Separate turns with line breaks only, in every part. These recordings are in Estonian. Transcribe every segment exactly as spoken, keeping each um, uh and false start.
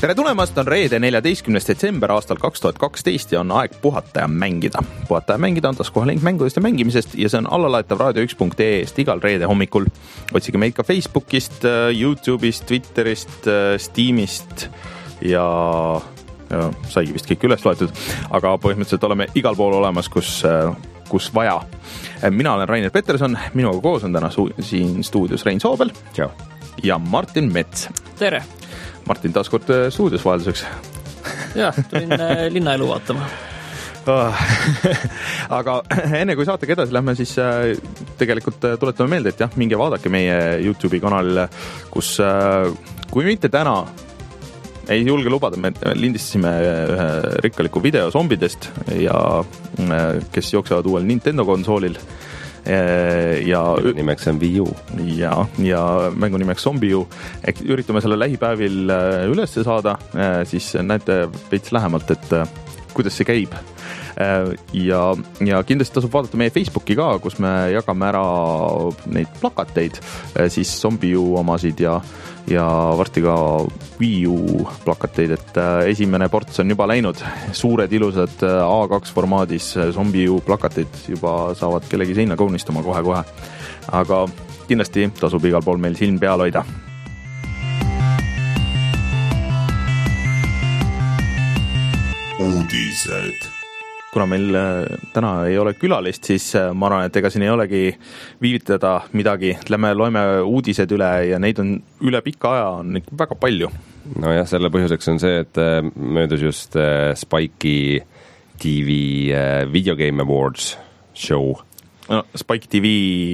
tere tulemast, on reede neljateistkümnes detsember aastal kaks tuhat kaksteist ja on aeg puhata ja mängida. Puhata ja mängida on taskuhääling mängudest ja mängimisest ja see on allalaetav raadio üks punkt ee eest igal reede hommikul. Otsige meid ka Facebookist, YouTube'ist, Twitterist, Steamist ja, ja saigi vist kõik üles loetud, aga põhimõtteliselt oleme igal pool olemas, kus, kus vaja. Mina olen Rainer Peterson, minuga koos on täna su- siin stuudios Rein Soobel
Ciao.
Ja Martin Mets.
Tere!
Martin taas kord stuudios vahelduseks.
Jah, tulin linnaelu vaatama.
Aga enne kui saatega edasi lähme, siis tegelikult tuletame meelde, et jah, minge vaadake meie YouTube'i kanalile, kus kui mitte täna ei julge lubada, me lindistasime ühe rikkaliku video zombidest ja kes jooksevad uuel Nintendo konsoolil ja
nimeks on Wii U
ja, ja mängu nimeks Zombie U. Ehk üritame selle lähipäevil üles saada, siis näete veits lähemalt, et kuidas see käib. Ja, ja kindlasti tasub vaadata meie Facebooki ka, kus me jagame ära neid plakateid, siis Zombie U omasid ja, ja varsti ka Wii U plakateid, et esimene ports on juba läinud. Suured ilusad A kaks formaadis Zombie U plakateid juba saavad kellegi seina kaunistama kohe-kohe. Aga kindlasti tasub igal pool meil silm peal hoida. Uudised. Kuna meil täna ei ole külalist, siis ma arvan, et ega siin ei olegi viivitada midagi. Lähme loeme uudised üle ja neid on üle pika aja on väga palju.
No jah, selle põhjuseks on see, et möödus just Spike'i T V Video Game Awards show.
No, Spike T V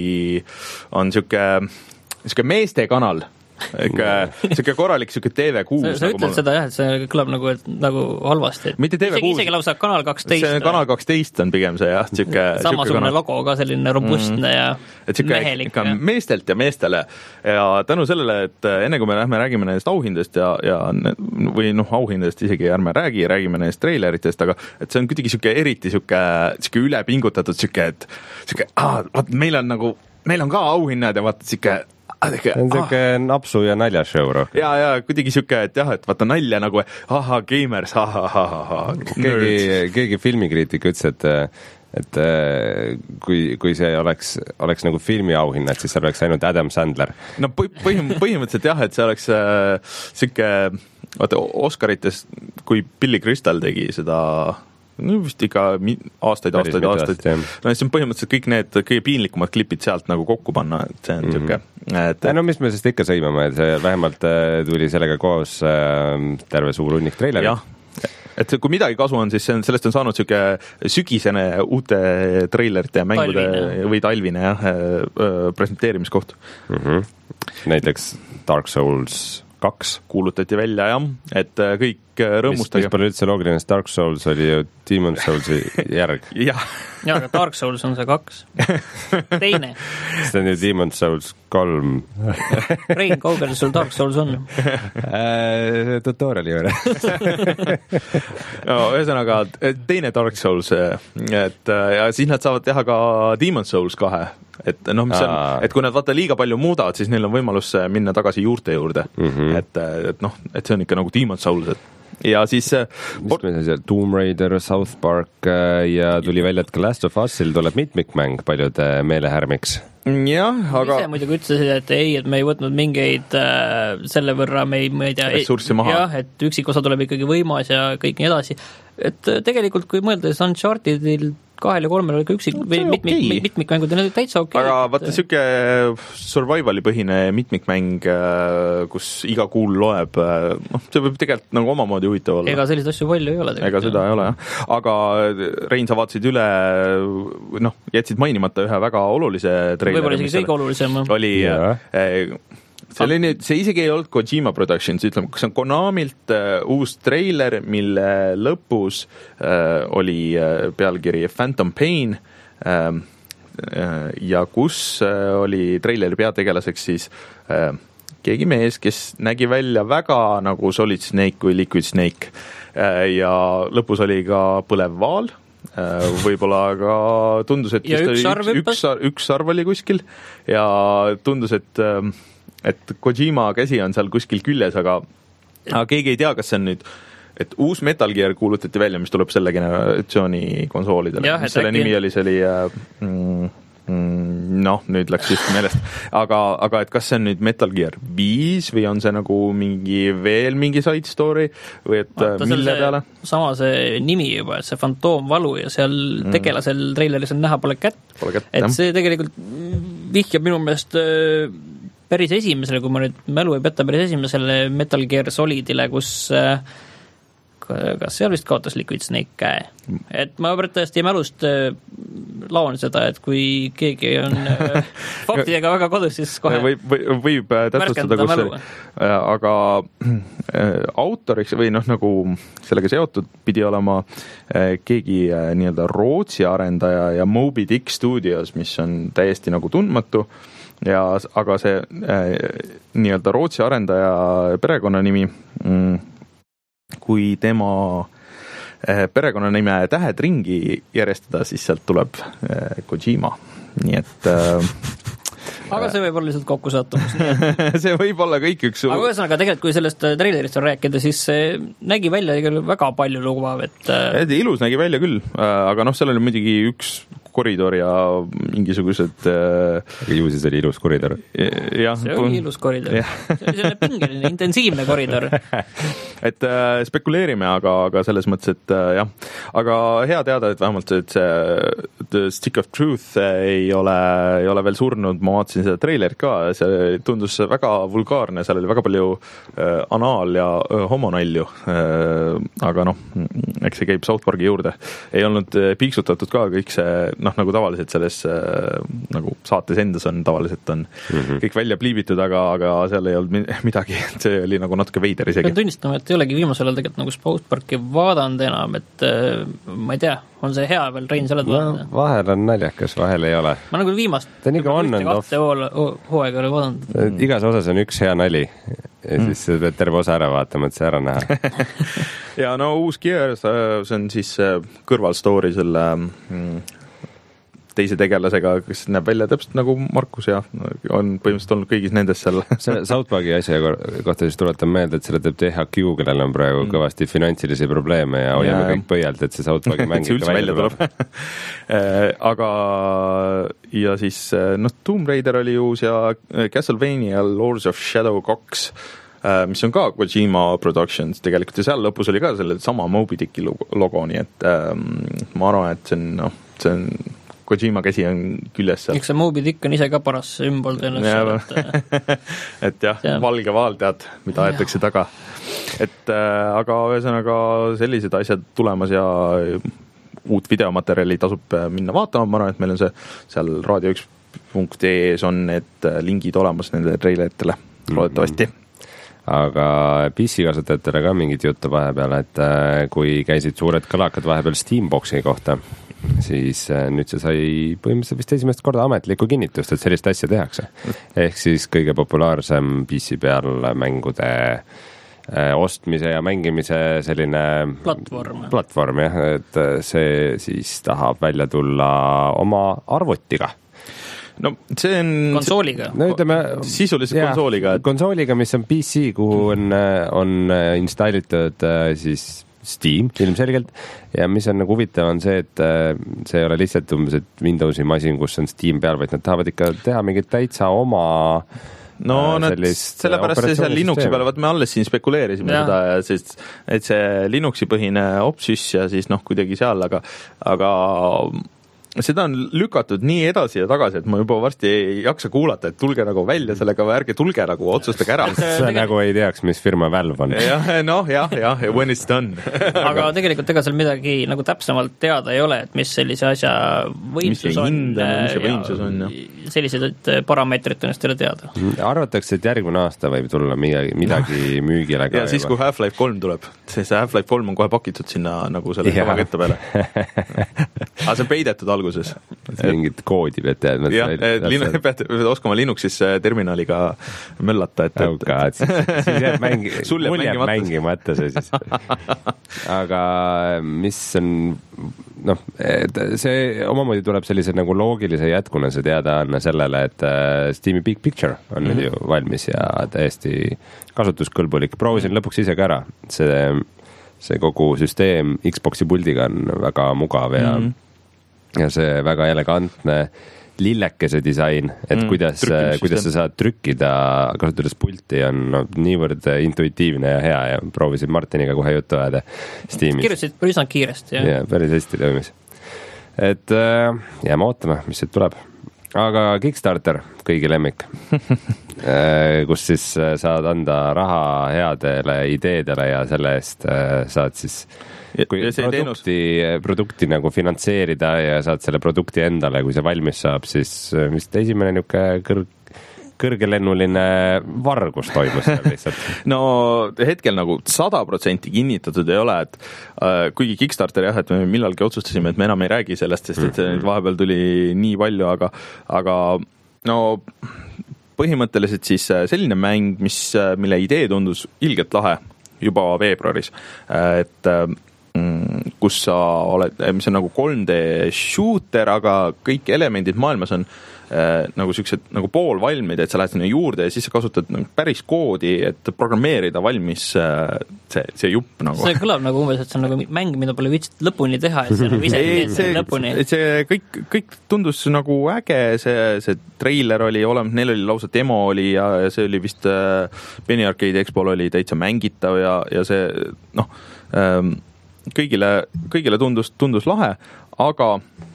on siuke, siuke meeste kanal. Siuke korralik siuke T V kuus.
Sa, sa
nagu
ütled ma... seda jah, et see kõlab nagu, et, nagu halvasti. Et
mitte T V kuus.
Isegi lausa kanal kaksteist.
See kanal kaksteist on pigem see jah. Siuke,
samasugune logo ka selline robustne mm. ja
et siuke,
mehelik.
Ikka meestelt ja meestele. Ja tänu sellele, et enne kui me lähme räägime nendest auhindest ja, ja või noh, auhindest isegi ärme räägi, räägime nendest traileritest, aga et see on kuidagi siuke eriti siuke, siuke ülepingutatud siuke, et siuke, ah, vaat meil on nagu, meil on ka auhinnad ja vaata siuke
see on siuke ah. napsu ja naljashow rohkem.
Ja, ja kuidagi siuke, et jah, et vaata nalja nagu aha, gamers, aha, aha, aha.
Keegi, keegi filmikriitik ütles, et et kui, kui see oleks, oleks nagu filmi auhinnad, siis seal oleks ainult Adam Sandler.
No põhim, põhimõtteliselt jah, et see oleks äh, siuke, vaata Oscarites, kui Billy Crystal tegi seda no vist ikka aastaid, aastaid, aastaid. No see on põhimõtteliselt kõik need kõige piinlikumad klipid sealt nagu kokku panna, et see on mm-hmm. siuke. Et...
No mis me sest ikka sõimame, et see vähemalt tuli sellega koos terve suur hunnik treilerit.
Jah, et kui midagi kasu on, siis sellest on saanud siuke sügisene uute treilerite ja mängude talvine. Või talvine jah, presenteerimiskoht.
Mm-hmm. Näiteks Dark Souls kaks
kuulutati välja jah, et kõik rõõmustage.
Mis, mis pole üldse loogiline, Dark Souls oli ju Demon Soulsi järg.
jah.
Ja, aga Dark Souls on see kaks. Teine.
See on ju Demon Souls kolm.
Rein, kaugel sul Dark Souls on?
Tutoriali juurde.
no, ühesõnaga, teine Dark Souls, et ja siis nad saavad teha ka Demon Souls kahe. Et, no, mis on, et kui nad vaata liiga palju muudavad, siis neil on võimalus minna tagasi juurte juurde. Mm-hmm. Et, et, noh, et see on ikka nagu Demon Souls. Et ja siis
mis me see Tomb Raider, South Park ja tuli välja, et ka Last of Usil tuleb mitmikmäng paljude meelehärmiks.
jah, aga
ise muidugi ütlesid, et ei, et me ei võtnud mingeid äh, selle võrra me ei, me ei tea,
ressurssi maha.
Jah, et üksikosa tuleb ikkagi võimas ja kõik nii edasi. Et tegelikult, kui mõelda, siis Unchartedil kahel ja kolmel oli ka üksik või
okay.
mitmik, mitmikmängud ja need olid täitsa okei.
Aga vaata siuke survivali põhine mitmikmäng, kus iga kuul loeb, noh, see võib tegelikult nagu omamoodi huvitav olla.
Ega selliseid asju palju ei ole.
Ega seda ei ole, jah. Aga Rein, sa vaatasid üle, noh, jätsid mainimata ühe väga olulise treileri.
Võib-olla isegi kõige olulisem.
Oli yeah. See, oli nüüd, see isegi ei olnud Kojima Productions, ütleme, kas on Konamilt uh, uus treiler, mille lõpus uh, oli uh, pealkiri Phantom Pain uh, uh, ja kus uh, oli treileri peategelaseks siis uh, keegi mees, kes nägi välja väga nagu Solid Snake kui Liquid Snake uh, ja lõpus oli ka põlev vaal. Uh, võib-olla aga tundus, et
ja üks,
oli, üks, üks, üks sarv oli kuskil ja tundus, et uh, et Kojima käsi on seal kuskil küljes, aga aga keegi ei tea, kas see on nüüd et uus Metal Gear kuulutati välja, mis tuleb selle generatsiooni konsoolidele. Mis selle äkki... nimi oli, see oli mm, mm, noh, nüüd läks just meelest. Aga, aga et kas see on nüüd Metal Gear viis või on see nagu mingi veel mingi side story või et Vaata, mille peale?
Sama see nimi juba, et see fantoomvalu ja seal mm. tegelasel treileris on näha pole kätt. Pole kätt, et jah. See tegelikult vihjab minu meelest päris esimesele, kui ma nüüd mälu ei peta päris esimesele Metal Gear Solidile, kus kas seal vist kaotas Liquid Snake käe. Et ma tõesti mälust laon seda, et kui keegi on faktidega väga kodus, siis kohe
võib, võib, võib täpsustada, kus see, aga autoriks või noh, nagu sellega seotud pidi olema keegi nii-öelda Rootsi arendaja ja Moby Dick Studios, mis on täiesti nagu tundmatu ja aga see nii-öelda Rootsi arendaja perekonnanimi mm, kui tema perekonnanime tähed ringi järjestada, siis sealt tuleb Kojima. Nii et
aga see võib olla lihtsalt kokku sattumus.
see võib olla kõik üks
aga ühesõnaga tegelikult, kui sellest trailerist on rääkida, siis nägi välja väga palju luguvav, et
ilus nägi välja küll, aga noh, seal oli muidugi üks koridor ja mingisugused
aga ju siis oli ilus koridor.
Ja,
see oli ilus koridor. See oli selline pingeline, intensiivne koridor.
et äh, spekuleerime, aga, aga selles mõttes, et äh, jah. Aga hea teada, et vähemalt et see The Stick of Truth ei ole, ei ole veel surnud, ma vaatasin seda treilerit ka, see tundus väga vulgaarne, seal oli väga palju äh, anaal- ja äh, homonalju, äh, aga noh, eks see käib South Parki juurde. Ei olnud äh, piiksutatud ka kõik see noh, nagu tavaliselt selles äh, nagu saates endas on tavaliselt on mm-hmm. kõik välja pliibitud, aga, aga seal ei olnud midagi, see oli nagu natuke veider isegi.
Pean tunnistama, et ei olegi viimasel ajal tegelikult nagu South Parki vaadanud enam, et äh, ma ei tea, on see hea veel, Rein, sa oled
no, vaadanud? Vahel on naljakas, vahel ei ole.
Ma nagu viimast
ta nagu on and off.
hooaega oli vaadanud.
Mm. Igas osas on üks hea nali ja mm. siis pead terve osa ära vaatama, et see ära näha.
ja no uus Gears, see on siis kõrvalstory selle mm, teise tegelasega, kes näeb välja täpselt nagu Markus ja on põhimõtteliselt olnud kõigis nendes seal.
see South Parki asja kohta siis tuletan meelde, et selle teeb T H Q, kellel on praegu mm. kõvasti finantsilisi probleeme ja hoiame ja. kõik põhjalt, et see South Parki mäng
ikka välja tuleb. aga ja siis noh, Tomb Raider oli uus ja Castlevania Lords of Shadow kaks, mis on ka Kojima Productions tegelikult ja seal lõpus oli ka selle sama Moby Dicki logo, nii et ähm, ma arvan, et see on, noh, see on Kojima käsi on küljes seal.
Eks see Moby Dick on ise ka paras sümbol tõenäoliselt.
Et, et jah, ja. valge vaal tead, mida aetakse taga. Et äh, aga ühesõnaga sellised asjad tulemas ja uut videomaterjali tasub minna vaatama, ma arvan, et meil on see seal raadio üks punkt ee-s on need lingid olemas nende treileritele, loodetavasti.
Mm-hmm. Aga P C kasutajatele ka mingit juttu vahepeal, et kui käisid suured kõlakad vahepeal Steamboxi kohta, siis nüüd see sai põhimõtteliselt vist esimest korda ametlikku kinnitust, et sellist asja tehakse. Ehk siis kõige populaarsem P C peal mängude ostmise ja mängimise selline
platvorm,
platvorm jah, et see siis tahab välja tulla oma arvutiga.
No see on
konsooliga.
No ütleme
sisuliselt jah, konsooliga.
Et... konsooliga, mis on P C, kuhu on, on installitud siis Steam ilmselgelt ja mis on nagu huvitav on see, et see ei ole lihtsalt umbes, et Windowsi masin, kus on Steam peal, vaid nad tahavad ikka teha mingit täitsa oma
no nad, sellepärast see seal Linuxi peale, vaat me alles siin spekuleerisime ja. seda, sest, et see Linuxi põhine opsüs ja siis noh, kuidagi seal, aga aga seda on lükatud nii edasi ja tagasi, et ma juba varsti ei jaksa kuulata, et tulge nagu välja sellega või ärge tulge nagu, otsustage ära.
See nagu ei teaks, mis firma Valve on.
jah, noh, jah, jah, when it's done.
aga tegelikult ega seal midagi nagu täpsemalt teada ei ole, et mis sellise asja võimsus on.
Mis see võimsus on, jah.
Sellised parameetrid tõenäoliselt ei ole teada.
Arvatakse, et järgmine aasta võib tulla midagi, midagi müügile ka.
ja siis, kui Half-Life kolm tuleb, see Half-Life kolm on kohe pakitud sinna nagu selle kavaketta peale. aga see peidetud alguses.
mingit koodi pead teadma.
jah, pead, pead oskama Linuxis terminaliga möllata, et,
et... Oh, siis, siis jääb mängi... mul jääb mängimata see siis. aga mis on noh, see omamoodi tuleb sellise nagu loogilise jätkuna see teadaanne sellele, et Steam'i Big Picture on mm-hmm. nüüd ju valmis ja täiesti kasutuskõlbulik. Proovisin mm-hmm. lõpuks ise ka ära. See, see kogu süsteem Xboxi puldiga on väga mugav ja, mm-hmm. ja see väga elegantne lillekese disain, et mm, kuidas, kuidas sa saad trükkida, kasutades pulti on no, niivõrd intuitiivne ja hea ja proovisin Martiniga kohe juttu ajada Steamis.
Kirjutasid päris kiiresti.
Ja, päris hästi toimis. Et äh, jääme ootama, mis siit tuleb. Aga Kickstarter, kõigi lemmik, kus siis saad anda raha headele ideedele ja selle eest saad siis kui produkti, produkti nagu finantseerida ja saad selle produkti endale, kui see valmis saab, siis vist esimene niisugune kõrg, kõrgelennuline vargus toimus lihtsalt.
No hetkel nagu sada protsenti kinnitatud ei ole, et äh, kuigi Kickstarter jah, et me millalgi otsustasime, et me enam ei räägi sellest, sest et mm-hmm. vahepeal tuli nii palju, aga, aga no põhimõtteliselt siis selline mäng, mis, mille idee tundus ilgelt lahe juba veebruaris, et kus sa oled, mis on nagu kolm D shooter, aga kõik elemendid maailmas on äh, nagu siuksed nagu poolvalmid, et sa lähed sinna juurde ja siis sa kasutad nagu päris koodi, et programmeerida valmis äh, see, see jupp nagu.
See kõlab nagu umbes, et see on nagu mäng, mida pole viitsid lõpuni teha, et see nagu ise
ei, see, lõpuni. See kõik, kõik tundus nagu äge, see, see treiler oli olemas, neil oli lausa demo oli ja, ja see oli vist äh, Penny Arcade Expol oli täitsa mängitav ja, ja see noh ähm, kõigile, kõigile tundus, tundus lahe, aga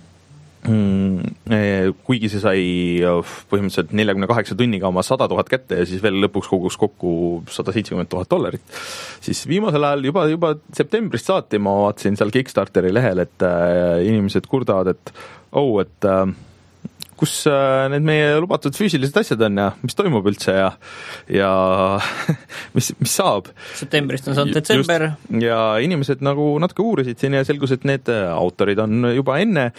mm, kuigi see sai põhimõtteliselt neljakümne kaheksa tunniga oma sada tuhat kätte ja siis veel lõpuks kogus kokku sada seitsekümmend tuhat dollarit, siis viimasel ajal juba, juba septembrist saati ma vaatasin seal Kickstarteri lehel, et äh, inimesed kurdavad, et oh, et äh, kus äh, need meie lubatud füüsilised asjad on ja mis toimub üldse ja, ja mis, mis saab.
Septembrist on saanud detsember.
Just, ja inimesed nagu natuke uurisid siin ja selgus, et need autorid on juba enne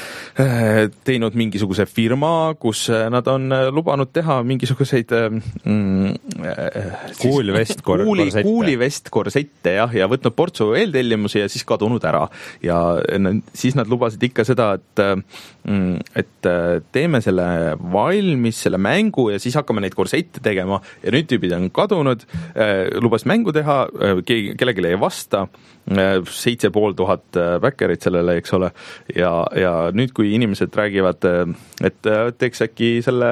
teinud mingisuguse firma, kus nad on lubanud teha mingisuguseid mm,
kuulivest-korsette
kuuli, kuulivest-korsette jah, ja võtnud portsu eeltellimusi ja siis kadunud ära. Ja siis nad lubasid ikka seda, et, et teeme selle valmis, selle mängu ja siis hakkame neid korsette tegema ja nüüd tüübid on kadunud, lubas mängu teha, kellelegi ei vasta, seitse pool tuhat backerit sellele, eks ole, ja, ja nüüd, kui inimesed räägivad, et teeks äkki selle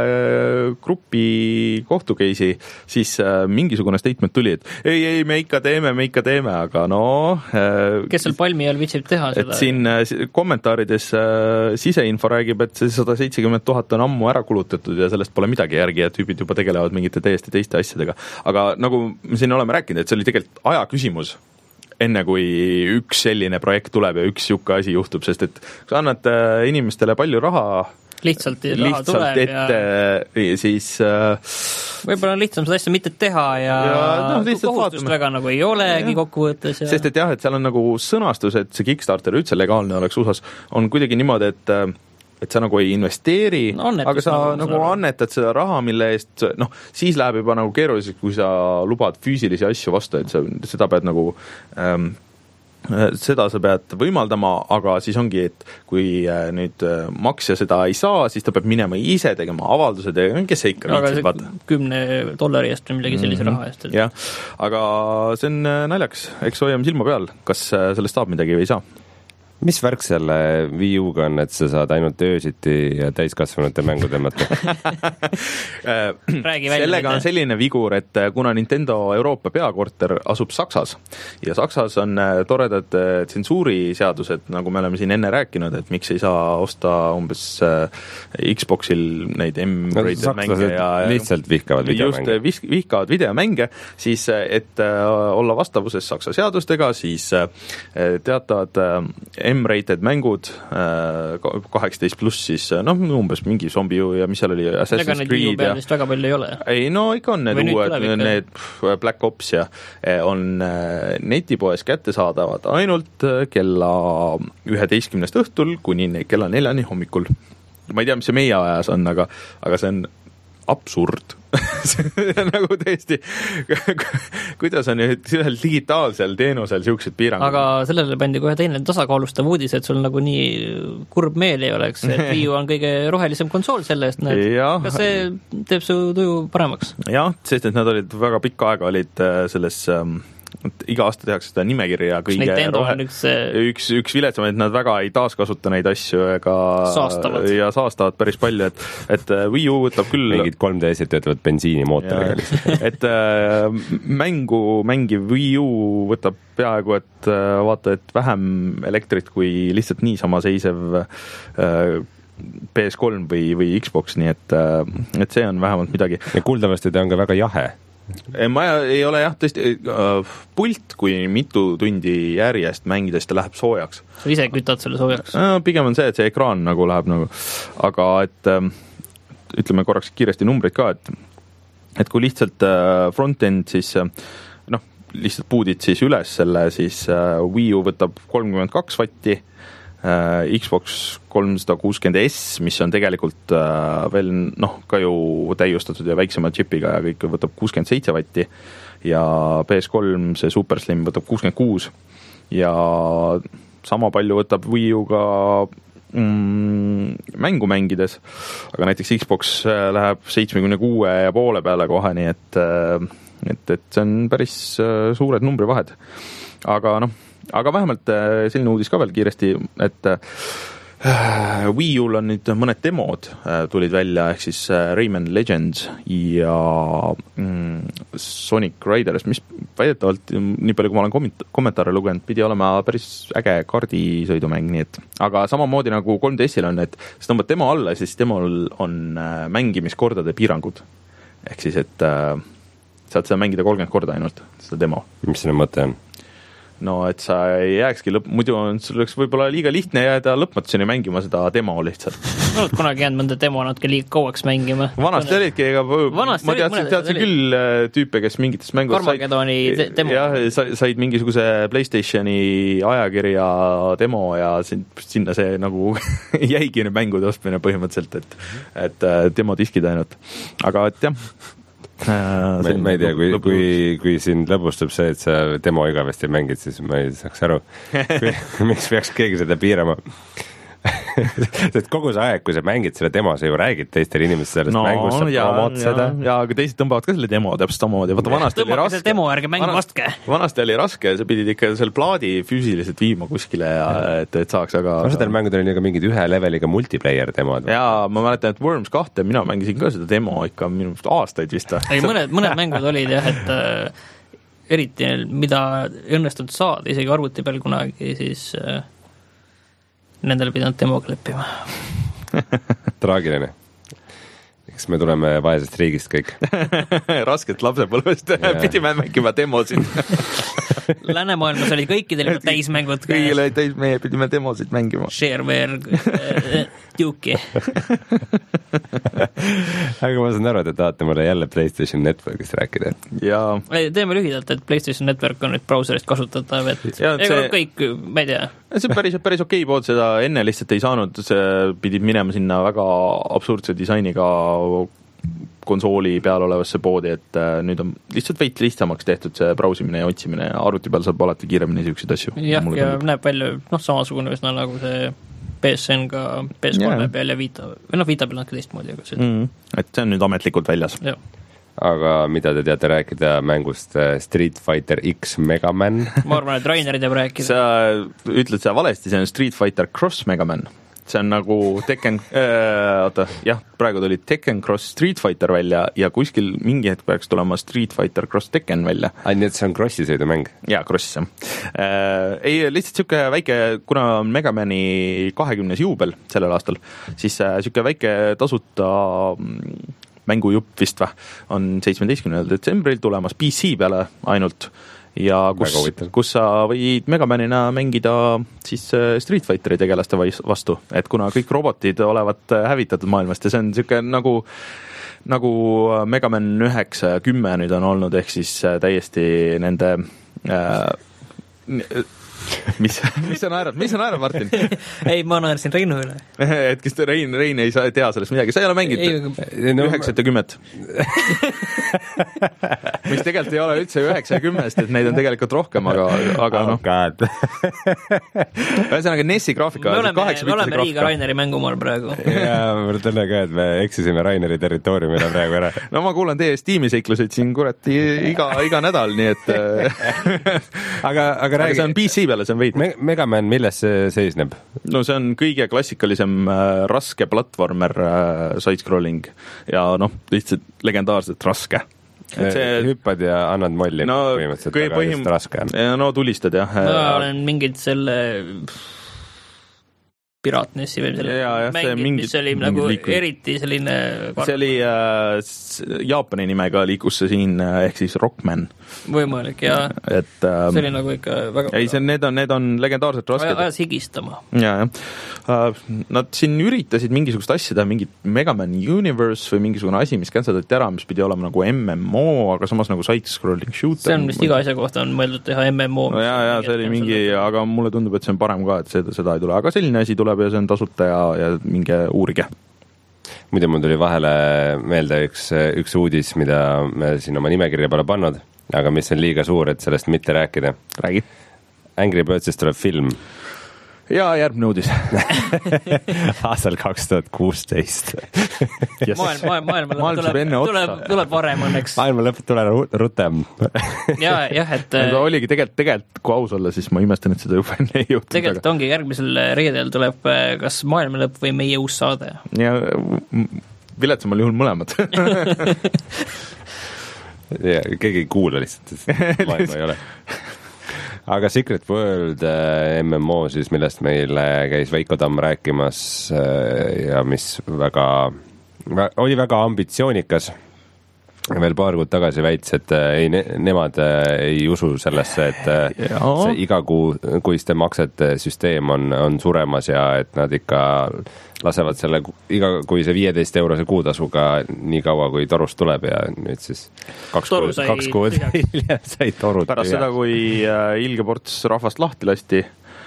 grupi kohtukeisi, siis mingisugune statement tuli, et ei, ei, me ikka teeme, me ikka teeme, aga no...
Kes seal palmi all vitsib teha seda?
Et siin kommentaarides siseinfo räägib, et see sada seitsekümmend tuhat on ammu ära kulutatud ja sellest pole midagi järgi ja tüübid juba tegelevad mingite täiesti teiste asjadega. Aga nagu me siin oleme rääkinud, et see oli tegelikult aja küsimus, enne kui üks selline projekt tuleb ja üks siuke asi juhtub, sest et kui sa annad inimestele palju raha
lihtsalt, raha
lihtsalt
tuleb
ette, ja siis äh,
võib-olla on lihtsam seda asja mitte teha ja, ja no, kohustust vaatame. Väga nagu ei olegi kokkuvõttes ja... sest
et jah, et seal on nagu sõnastus, et see Kickstarter üldse legaalne oleks U S A-s, on kuidagi niimoodi, et et sa nagu ei investeeri, no, aga sa nagu, nagu annetad seda raha, mille eest, noh, siis läheb juba nagu keeruliseks, kui sa lubad füüsilisi asju vastu, et sa, seda pead nagu ähm, seda sa pead võimaldama, aga siis ongi, et kui nüüd maksja seda ei saa, siis ta peab minema ise tegema avaldused ja kes see ikka viitsib, vaata.
Kümne dollari eest või midagi sellise mm-hmm. raha eest.
Et... jah, aga see on naljakas, eks hoiame silma peal, kas sellest saab midagi või ei saa.
Mis värk selle Wii U-ga on, et sa saad ainult öösiti ja täiskasvanute mängu tõmmata?
Sellega on selline vigur, et kuna Nintendo Euroopa peakorter asub Saksas ja Saksas on toredad tsensuuriseadused, nagu me oleme siin enne rääkinud, et miks ei saa osta umbes Xboxil neid M-rated no, mänge ja
lihtsalt vihkavad videomänge.
Just, vihkavad videomänge, siis et olla vastavuses Saksa seadustega, siis teatavad M-rated mängud, kaheksateist pluss siis, noh, umbes mingi zombi ja mis seal oli, Assassin's Creed ja...
väga palju ei ole.
Ei, no ikka on need Või uued, need Black Ops ja on netipoes kättesaadavad ainult kella üheteistkümnest õhtul kuni kella neljani hommikul. Ma ei tea, mis see meie ajas on, aga, aga see on absurd. nagu tõesti, kuidas on ühel digitaalsel teenusel siuksed piirangud?
Aga sellele pandi kohe teine tasakaalustav uudis, et sul nagu nii kurb meel ei oleks, et Wii U on kõige rohelisem konsool selle eest, näed. Kas see teeb su tuju paremaks?
Jah, sest et nad olid väga pikka aega olid selles iga aasta tehakse seda nimekirja kõige rohe, üks, üks, üks viletsam, et nad väga ei taaskasuta neid asju ega
saastavad.
Ja saastavad päris palju, et, et Wii U võtab küll
mingid kolm D-sid töötavad bensiinimootoriga lihtsalt.
Et mängu mängiv Wii U võtab peaaegu, et vaata, et vähem elektrit kui lihtsalt niisama seisev P S kolm või, või Xbox, nii et, et see on vähemalt midagi.
Ja kuuldavasti ta on ka väga jahe.
Ma ei ole jah, tõesti, pult, kui mitu tundi järjest mängides ta läheb soojaks.
Sa ise kütad selle soojaks?
Pigem on see, et see ekraan nagu läheb nagu, aga et ütleme korraks kiiresti numbrid ka, et, et kui lihtsalt front-end siis noh, lihtsalt puudid siis üles selle, siis Wii U võtab kolmkümmend kaks vatti, Xbox kolmsada kuuskümmend S, mis on tegelikult veel noh, ka ju täiustatud ja väiksema chipiga ja kõik võtab kuuskümmend seitse vatti ja P S kolm, see Super Slim võtab kuuskümmend kuus ja sama palju võtab Wii U ka mm, mängu mängides, aga näiteks Xbox läheb seitsmekümne kuue ja poole peale kohe, nii et, et, et see on päris suured numbrivahed. Aga noh, aga vähemalt selline uudis ka veel kiiresti, et Wii U'l on nüüd mõned demod tulid välja, ehk siis Rayman Legends ja mm, Sonic Riders, mis väidetavalt, nii palju kui ma olen kommentaare lugenud, pidi olema päris äge kardisõidumäng, nii et aga samamoodi nagu kolm D S-il on, et sa tõmbad demo alla, siis demol on mängimiskordade piirangud. Ehk siis, et saad seda mängida kolmkümmend korda ainult, seda demo.
Mis selle mõte on?
No, et sa ei jääkski lõpp, muidu on, sul oleks võib-olla liiga lihtne jääda lõpmatuseni mängima seda demo lihtsalt.
No, kunagi jäänud mõnda demo natuke liiga kauaks mängima.
Vanasti olidki, ega Vanasti ma teadsin, teadsin küll tüüpe, kes mingites mängus
Karmageddoni
said,
demo.
Jah, said mingisuguse PlayStationi ajakirja demo ja sinna see nagu jäigi need mängude ostmine põhimõtteliselt, et, et demo diskid ainult. Aga et jah,
ma, ma ei tea, kui, kui, kui sind lõbustab see, et sa demo igavesti mängid, siis ma ei saaks aru, miks peaks keegi seda piirama. Sest kogu see aeg, kui sa mängid selle demo, sa ju räägid teistele inimestel sellest no, mängust, sa
ja,
promod seda.
Ja, aga teised tõmbavad ka selle demo täpselt samamoodi. Vaata, vanasti oli raske.
Demo, ärge mängu vastke.
Vanasti oli raske, sa pidid ikka selle plaadi füüsiliselt viima kuskile, ja, et, et saaks, aga...
Vasadel mängud oli ka mingid ühe leveliga multiplayer demod.
Jaa, ma mäletan, et Worms kahte, mina mängisin ka seda demo ikka minu aastaid vist.
Ei, mõned, mõned mängud olid jah, et äh, eriti mida õnnestunud saada, isegi arvuti peal kunagi, siis... Äh, nendele pidanud demoga leppima.
Traagiline. Eks me tuleme vaesest riigist kõik.
Raskelt lapsepõlvest yeah. Pidime mängima demosid.
Läänemaailmas olid kõikidel täismängud.
Kõigil olid täis, meie pidime demosid mängima.
Shareware, Duke'i.
Aga ma saan aru, et te tahate mulle jälle PlayStation Networkist rääkida.
Ja...
Teeme lühidalt, et PlayStation Network on nüüd brauserist kasutatav, et ja, ega see... kõik, ma ei tea.
See on päris, päris okei pood, seda enne lihtsalt ei saanud, see pidid minema sinna väga absurdse disainiga konsooli peal olevasse poodi, et nüüd on lihtsalt veits lihtsamaks tehtud see brausimine ja otsimine ja arvuti peal saab alati kiiremini siukseid asju.
Jah, ja tundub. Näeb välja noh, samasugune üsna nagu see P S N ka P S kolme yeah. peal ja Vita, või noh, Vita peal natuke teistmoodi. Aga see... mm,
et see on nüüd ametlikult väljas.
Ja.
Aga mida te teate rääkida mängust Street Fighter X Mega Man?
Ma arvan, et Rainer teab rääkida.
Sa ütled seda valesti, see on Street Fighter Cross Mega Man. See on nagu Tekken, äh, oota, jah, praegu tuli Tekken Cross Street Fighter välja ja kuskil mingi hetk peaks tulema Street Fighter Cross Tekken välja.
Ah, nii et see on Crossi sõidumäng? Jaa,
Crossis, jah. Äh, ei, lihtsalt siuke väike, kuna on Mega Mani kahekümnes juubel sellel aastal, siis äh, siuke väike tasuta mängujupp vist või, on seitsmeteistkümnendal detsembril tulemas P C peale ainult ja kus, kus sa võid Megamanina mängida siis Street Fighteri tegelaste vastu, et kuna kõik robotid olevat hävitatud maailmast ja see on siuke nagu nagu Megaman üheksa ja kümme nüüd on olnud, ehk siis täiesti nende äh, mis, mis sa naerad, mis sa naerad, Martin?
ei, ma naersin Reinu üle.
et kes Rein, Rein ei saa, tea sellest midagi, sa ei ole mänginud üheksat ja kümmet. mis tegelikult ei ole üldse üheksa ja kümmest, et neid on tegelikult rohkem, aga, aga noh. ühesõnaga N E S-i graafika.
Me oleme, me oleme Riiga Raineri mängumaal praegu.
jaa, ma tunnen ka, et me eksisime Raineri territooriumile praegu ära.
no ma kuulan teie Steam'i seikluseid siin kurati iga, iga nädal, nii et
aga, aga räägi.
see on P C peale, see on veid.
Me, Megaman, milles see seisneb?
no see on kõige klassikalisem äh, raske platvormer äh, side-scrolling ja noh, lihtsalt legendaarselt raske.
See... hüppad ja annad molli
no,
põhimõtteliselt, aga põhim... just raske on.
no tulistad jah.
ma olen mingid selle Piratnessi või selle
ja, ja,
mängid,
mingid,
mis oli nagu liikus. Eriti selline
see oli äh, Jaapani nimega liikus see siin äh, ehk siis Rockman.
Võimalik, jaa.
Et, ähm,
see oli nagu ikka väga
ei, see, need on, need on legendaarselt rasked.
Ajas higistama.
Ja, ja. Uh, nad siin üritasid mingisugust asja teha, mingit Megaman Universe või mingisugune asi, mis canceldati ära, mis pidi olema nagu M M O, aga samas nagu side-scrolling shooter.
See on vist iga asja kohta on mõeldud teha M M O.
No jaa, jaa, see oli mingi, aga mulle tundub, et see on parem ka, et seda, seda ei tule. Aga selline asi tuleb ja see on tasuta ja, ja minge uurige.
Muidu mul tuli vahele meelde üks, üks uudis, mida me siin oma nimekirja pole pannud, aga mis on liiga suur, et sellest mitte rääkida.
Räägi.
Angry Birdsist tuleb film.
Ja järgmine uudis.
aastal kaks tuhat kuusteist.
Yes.
Maailm, maailma lõpp tuleb, tuleb, tuleb varem õnneks.
Maailma lõpp tuleb rutem.
ja, jah, et
no, oligi tegelikult, tegelikult, kui aus olla, siis ma imestan, et seda juba enne ei juhtunud.
Tegelikult aga... ongi järgmisel reedel tuleb kas maailma lõpp või meie uus saade.
Ja viletsamal juhul mõlemad.
ja, keegi ei kuula lihtsalt, maailma ei ole. Aga Secret World äh, M M O siis, millest meil käis Veiko Tamm rääkimas äh, ja mis väga, oli väga ambitsioonikas. Veel paar kuud tagasi väits, et ei, ne, nemad ei usu sellesse, et ja. see iga kuu, kuiste maksete süsteem on, on suremas ja et nad ikka lasevad selle iga, kui see viieteist eurose kuutasuga nii kaua, kui torust tuleb ja nüüd siis kaks
Toru
kuud, kaks kuud hiljem sai torud.
Pärast seda, kui ilge ports rahvast lahti lasti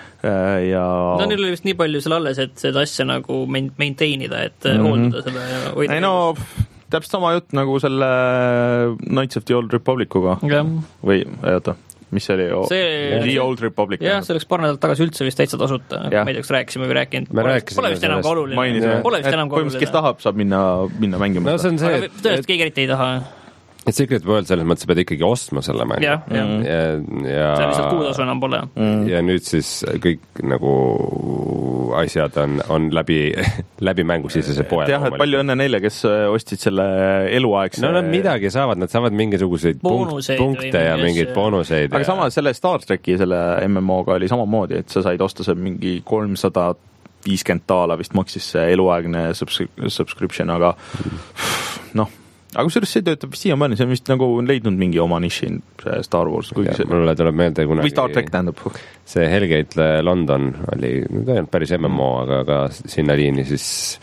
ja
no neil oli vist nii palju seal alles, et seda asja nagu maintainida, et mm-hmm. hooldada seda ja hoida.
Ei no täpselt sama jutt nagu selle Knights of the Old Republicuga.
Ja.
Või, oota, mis see oli?
See,
The Old Republic.
Jah, see oleks paar nädalat tagasi üldse vist täitsa tasuta. Ma ei teaks, rääkisime või rääkinud.
Me
pole, pole vist enam ka oluline. Pole vist enam ka oluline.
Kes tahab, saab minna, minna mängima.
No see on see,
et... Tõenäoliselt keegi eriti ei taha.
Et Secret World selles mõttes pead ikkagi ostma selle mängu.
Ja, ja.
ja, ja
see lihtsalt kuutasu enam pole.
Mm. Ja nüüd siis kõik nagu asjad on, on läbi, läbi mängu sisese poe.
Jah, et palju õnne neile, kes ostsid selle eluaegse...
No nad midagi saavad, nad saavad mingisuguseid punkt, punkte ja mingeid boonuseid.
Aga
ja...
samas selle Star Treki selle M M O-ga oli samamoodi, et sa said osta see mingi kolmsada viiskümmend taala vist maksis see eluaegne subscription, aga noh, aga kusjuures see töötab vist siiamaani, see on vist nagu leidnud mingi oma niši Star Wars.
Ja, see... Mulle tuleb meelde kunagi...
Või Star Trek tähendab.
See Hellgate London oli päris M M O, aga ka sinna liini siis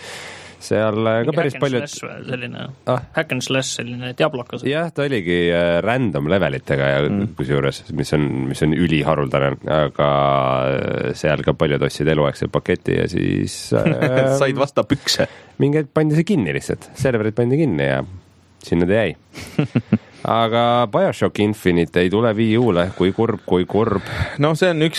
seal mingi ka päris palju...
Selline ah? Hack and slash, selline diablokas.
Jah, ta oligi random levelitega ja mm. kusjuures, mis on, mis on üliharuldane, aga seal ka paljud ostsid eluaegse paketi ja siis...
Said vasta pükse.
Mingeid pandi see kinni lihtsalt, serverid pandi kinni ja sinna ta jäi. Aga Bioshock Infinite ei tule Wii U-le, kui kurb, kui kurb.
No see on üks,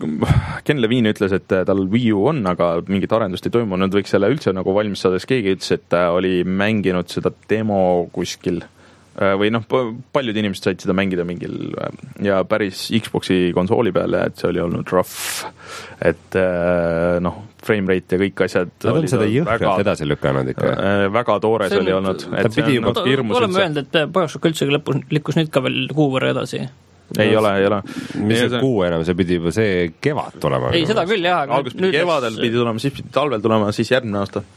Ken Levine ütles, et tal Wii U on, aga mingit arendust ei toimu, nad võiks selle üldse nagu valmis saades, keegi ütles, et oli mänginud seda demo kuskil või noh, paljud inimesed said seda mängida mingil ja päris Xboxi konsooli peale, et see oli olnud rough, et noh, frame rate ja kõik asjad
nad on seda jõhkralt väga, edasi lükanud ikka.
Väga toores oli olnud, et see on
nagu hirmus. Oleme öelnud, et Bioshock üldse lõpus, likus nüüd ka veel kuu võrra edasi.
Ei ole, ei ole.
Mis see kuu enam, see pidi juba see kevad tulema.
Ei, seda küll, jah.
Algus pidi kevadel pidi tulema, siis pidi talvel tulema, siis järgmine aasta.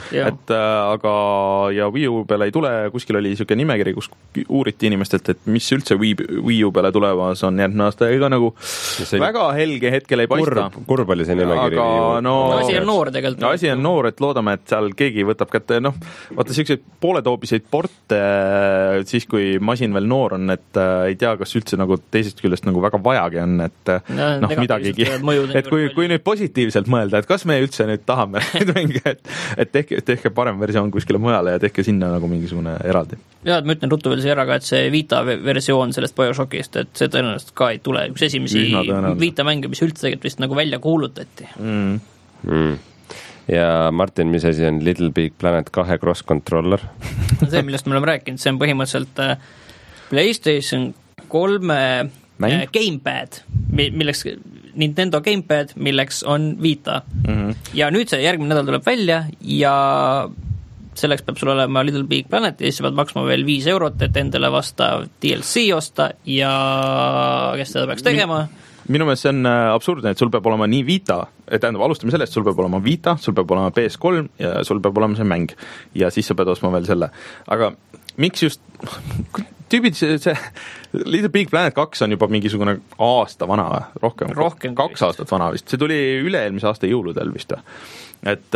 et äh, aga ja Wii U peale ei tule, kuskil oli niisugune nimekiri, kus uuriti inimestelt, et mis üldse Wii, Wii U peale tulemas on järgmine aasta, ega nagu see väga helge hetkel ei paista.
Kurb, kurb oli see nimekiri.
Aga no,
no asi on noor tegelikult.
No, asi on noor, et loodame, et seal keegi võtab kätte, noh, vaata selliseid pooletoobiseid porte siis, kui masin veel noor on, et äh, ei tea, kas üldse nagu teisest küljest nagu väga vajagi on, et no, noh, midagigi, et kui, kui nüüd positiivselt mõelda, et kas me üldse nüüd tahame neid mänge, et, et tehke, tehke parem versioon kuskile mujale ja tehke sinna nagu mingisugune eraldi.
Ja, et ma ütlen ruttu veel siia ära ka, et see Vita versioon sellest BioShockist, et see tõenäoliselt ka ei tule üks esimesi Vita mänge, mis üldse tegelikult vist nagu välja kuulutati.
Mm. Mm. Ja Martin, mis asi on Little Big Planet kahe cross-controller?
see, millest me oleme rääkinud, see on põhimõtteliselt PlayStation kolme Mäng? Gamepad, milleks Nintendo Gamepad, milleks on Vita. Mm-hmm. Ja nüüd see järgmine nädal tuleb välja ja selleks peab sul olema Little Big Planet ja siis pead maksma veel viis eurot, et endale vastav D L C osta ja kes seda peaks tegema?
Minu meelest see on absurdne, et sul peab olema nii Vita, et tähendab, alustame sellest, sul peab olema Vita, sul peab olema P S kolm ja sul peab olema see mäng ja siis sa pead ostma veel selle. Aga miks just tüübid, see, see Little Big Planet kaks on juba mingisugune aasta vana, rohkem,
rohkem
kaks aastat vana vist, see tuli üle-eelmise aasta jõuludel vist. Et,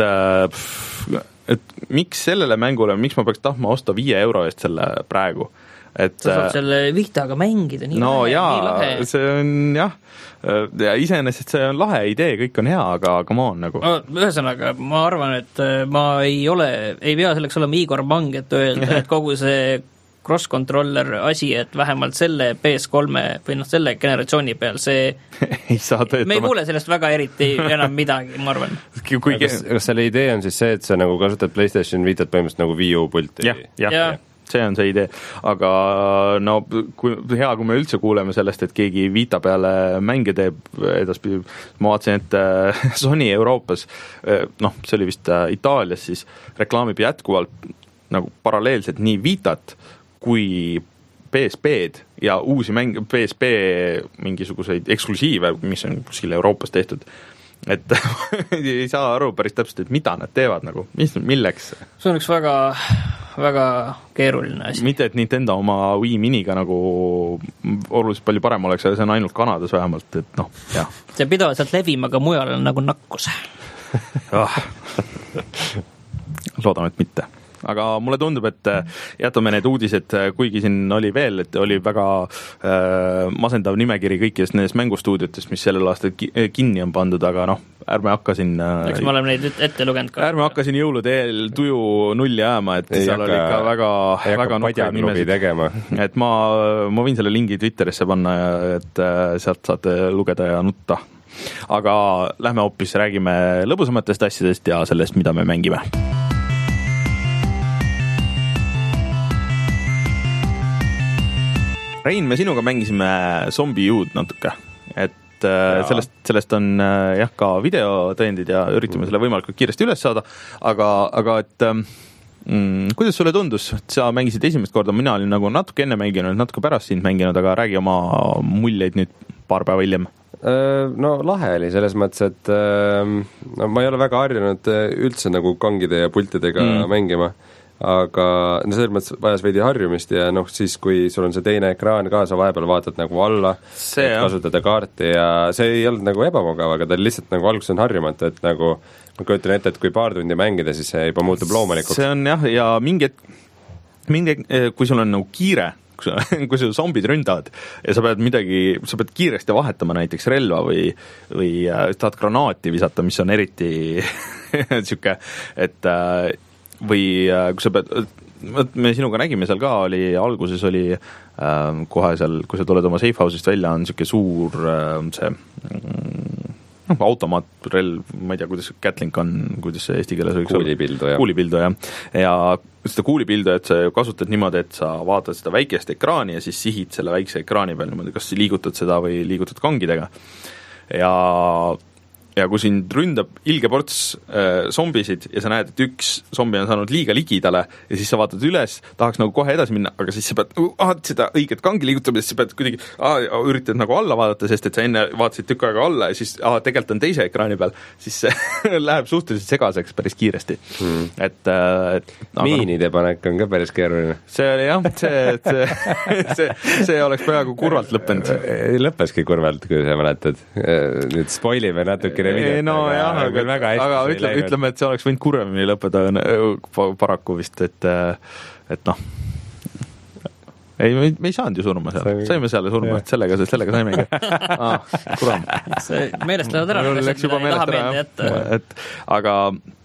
et miks sellele mängule, miks ma peaks tahtma osta viie euro eest selle praegu? Et,
sa saad selle Vitaga mängida nii
no
lahe,
jaa,
nii lahe.
See on jah, ja iseenesest see on lahe idee, kõik on hea, aga come on nagu.
No, ühesõnaga, ma arvan, et ma ei ole, ei pea selleks olema Igor Mang, et öelda, et kogu see cross-controller asi, et vähemalt selle P S kolme või noh, selle generatsiooni peal see
ei saa töötama.
Me ei kuule sellest väga eriti enam midagi, ma arvan.
Kui... Kas, kas selle idee on siis see, et sa nagu kasutad PlayStation Vitat põhimõtteliselt nagu Wii U pulti?
Jah, jah, jah. See on see idee, aga no kui, hea, kui me üldse kuuleme sellest, et keegi Vita peale mänge teeb edaspidi, ma vaatasin, et Sony Euroopas, noh, see oli vist Itaalias, siis reklaamib jätkuvalt nagu paralleelselt nii Vitat kui P S P-d ja uusi mänge, P S P mingisuguseid eksklusiive, mis on kuskil Euroopas tehtud. Et ei saa aru päris täpselt, et mida nad teevad nagu, mis, milleks?
See on üks väga, väga keeruline asi.
Mitte, et Nintendo oma Wii Miniga nagu oluliselt palju parem oleks, see on ainult Kanadas vähemalt, et noh, jah.
See pidavad sealt levima, aga mujal on nagu nakkus.
Loodame, et mitte. Aga mulle tundub, et jätame need uudised, kuigi siin oli veel, et oli väga äh, masendav nimekiri kõikidest nendest mängustuudiotest, mis sellel aastal kinni on pandud, aga noh, ärme hakka siin äh,
eks me oleme neid ette lugenud ka.
Ärme hakka siin jõulude eel tuju nulli ajama, et ei seal hakka, oli ikka väga, väga nukkaid nimesid. Et ma, ma võin selle lingi Twitterisse panna, et sealt saate lugeda ja nutta. Aga lähme hoopis, räägime lõbusamatest asjadest ja sellest, mida me mängime. Rein, me sinuga mängisime Zombie U-d natuke, et ja. sellest, sellest on jah ka videotõendid ja üritame selle võimalikult kiiresti üles saada, aga, aga et mm, kuidas sulle tundus, et sa mängisid esimest korda, mina olin nagu natuke enne mänginud, natuke pärast sind mänginud, aga räägi oma muljeid nüüd paar päeva hiljem.
No lahe oli selles mõttes, et no, ma ei ole väga harjunud üldse nagu kangide ja pultidega mm. mängima, aga no selles mõttes vajas veidi harjumist ja noh, siis kui sul on see teine ekraan ka, sa vahepeal vaatad nagu alla, see, et kasutada kaarti ja see ei olnud nagu ebamugav, aga ta lihtsalt nagu alguses on harjumatu, et nagu ma kujutan ette, et kui paar tundi mängida, siis see juba muutub loomulikuks.
See on jah, ja mingi, mingi kui sul on nagu kiire, kui sul zombid ründavad ja sa pead midagi, sa pead kiiresti vahetama näiteks relva või, või tahad granaati visata, mis on eriti siuke, et või kui sa pead, me sinuga nägime seal ka, oli alguses oli äh, kohe seal, kui sa tuled oma safe house'ist välja, on siuke suur äh, see noh, automaatrelv, ma ei tea, kuidas Gatlink on, kuidas see eesti keeles võiks
kuulipildu,
olla. Kuulipildu, jah. Ja seda kuulipildu, et sa kasutad niimoodi, et sa vaatad seda väikest ekraani ja siis sihid selle väikse ekraani peal niimoodi, kas liigutad seda või liigutad kangidega. Ja ja kui sind ründab ilge ports äh, zombisid ja sa näed, et üks zombi on saanud liiga ligidale ja siis sa vaatad üles, tahaks nagu kohe edasi minna, aga siis sa pead ah, seda õiget kangi liigutamist, sa pead kuidagi ah, üritad nagu alla vaadata, sest et sa enne vaatasid tükk aega alla ja siis ah, tegelikult on teise ekraani peal, siis see läheb suhteliselt segaseks päris kiiresti hmm. et, et
miinide panek on ka päris keeruline.
See oli jah, see, see, see, see oleks peaaegu kurvalt lõppenud.
Lõppeski kurvalt, kui sa mäletad. Nüüd spoilime natuke
Ei, no aga, jah, aga, aga, aga ütleme, ütleme, et see oleks võinud kurvemini lõppeda paraku vist, et, et noh, ei, me, me ei saanud ju surma seal, saime seal surma, et sellega, sellega saimegi. Ah, kuram.
See meelest lähevad ära,
läks juba meelest ära, et aga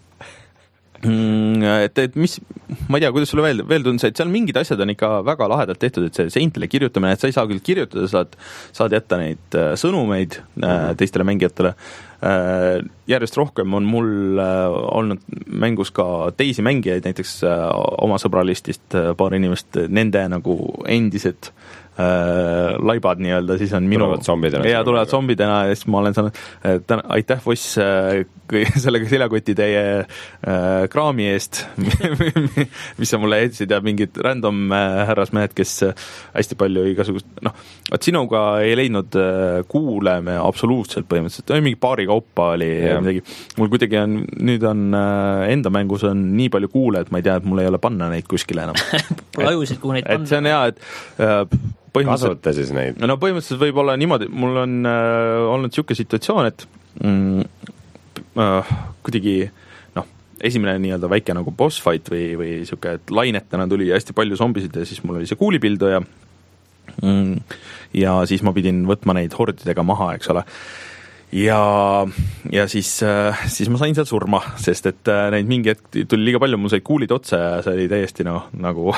et, et mis, ma ei tea, kuidas sulle veel, veel tundus, et seal mingid asjad on ikka väga lahedalt tehtud, et see seintele kirjutamine, et sa ei saa küll kirjutada, saad, saad jätta neid sõnumeid mm-hmm. teistele mängijatele. Järjest rohkem on mul olnud mängus ka teisi mängijaid, näiteks oma sõbralistist paar inimest, nende nagu endised äh, laibad nii-öelda, siis on minu
tulevad zombidena
ja tulevad zombidena ja siis ma olen saanud täna, aitäh Voss äh, sellega seljakoti teie äh, kraami eest mis sa mulle jätsid ja mingid random äh, härrasmehed, kes äh, hästi palju igasugust, noh, et sinuga ei leidnud äh, kuule me absoluutselt põhimõtteliselt, mingi paari kaupa oli ja midagi, mul kuidagi on, nüüd on äh, enda mängus on nii palju kuule, et ma ei tea, et mul ei ole panna neid kuskile enam
pole ajusid, kuhu neid panna.
Et see on hea, et äh,
kasuta siis neid.
No põhimõtteliselt võib olla niimoodi, mul on äh, olnud siuke situatsioon, et mm, äh, kuidagi noh, esimene nii-öelda väike nagu boss fight või, või siuke, et lainetena tuli hästi palju zombisid ja siis mul oli see kuulipildu ja mm, ja siis ma pidin võtma neid hordidega maha, eks ole. Ja, ja siis, siis ma sain seal surma, sest et neid mingi hetk tuli liiga palju, mul said kuulid otsa ja see oli täiesti no, nagu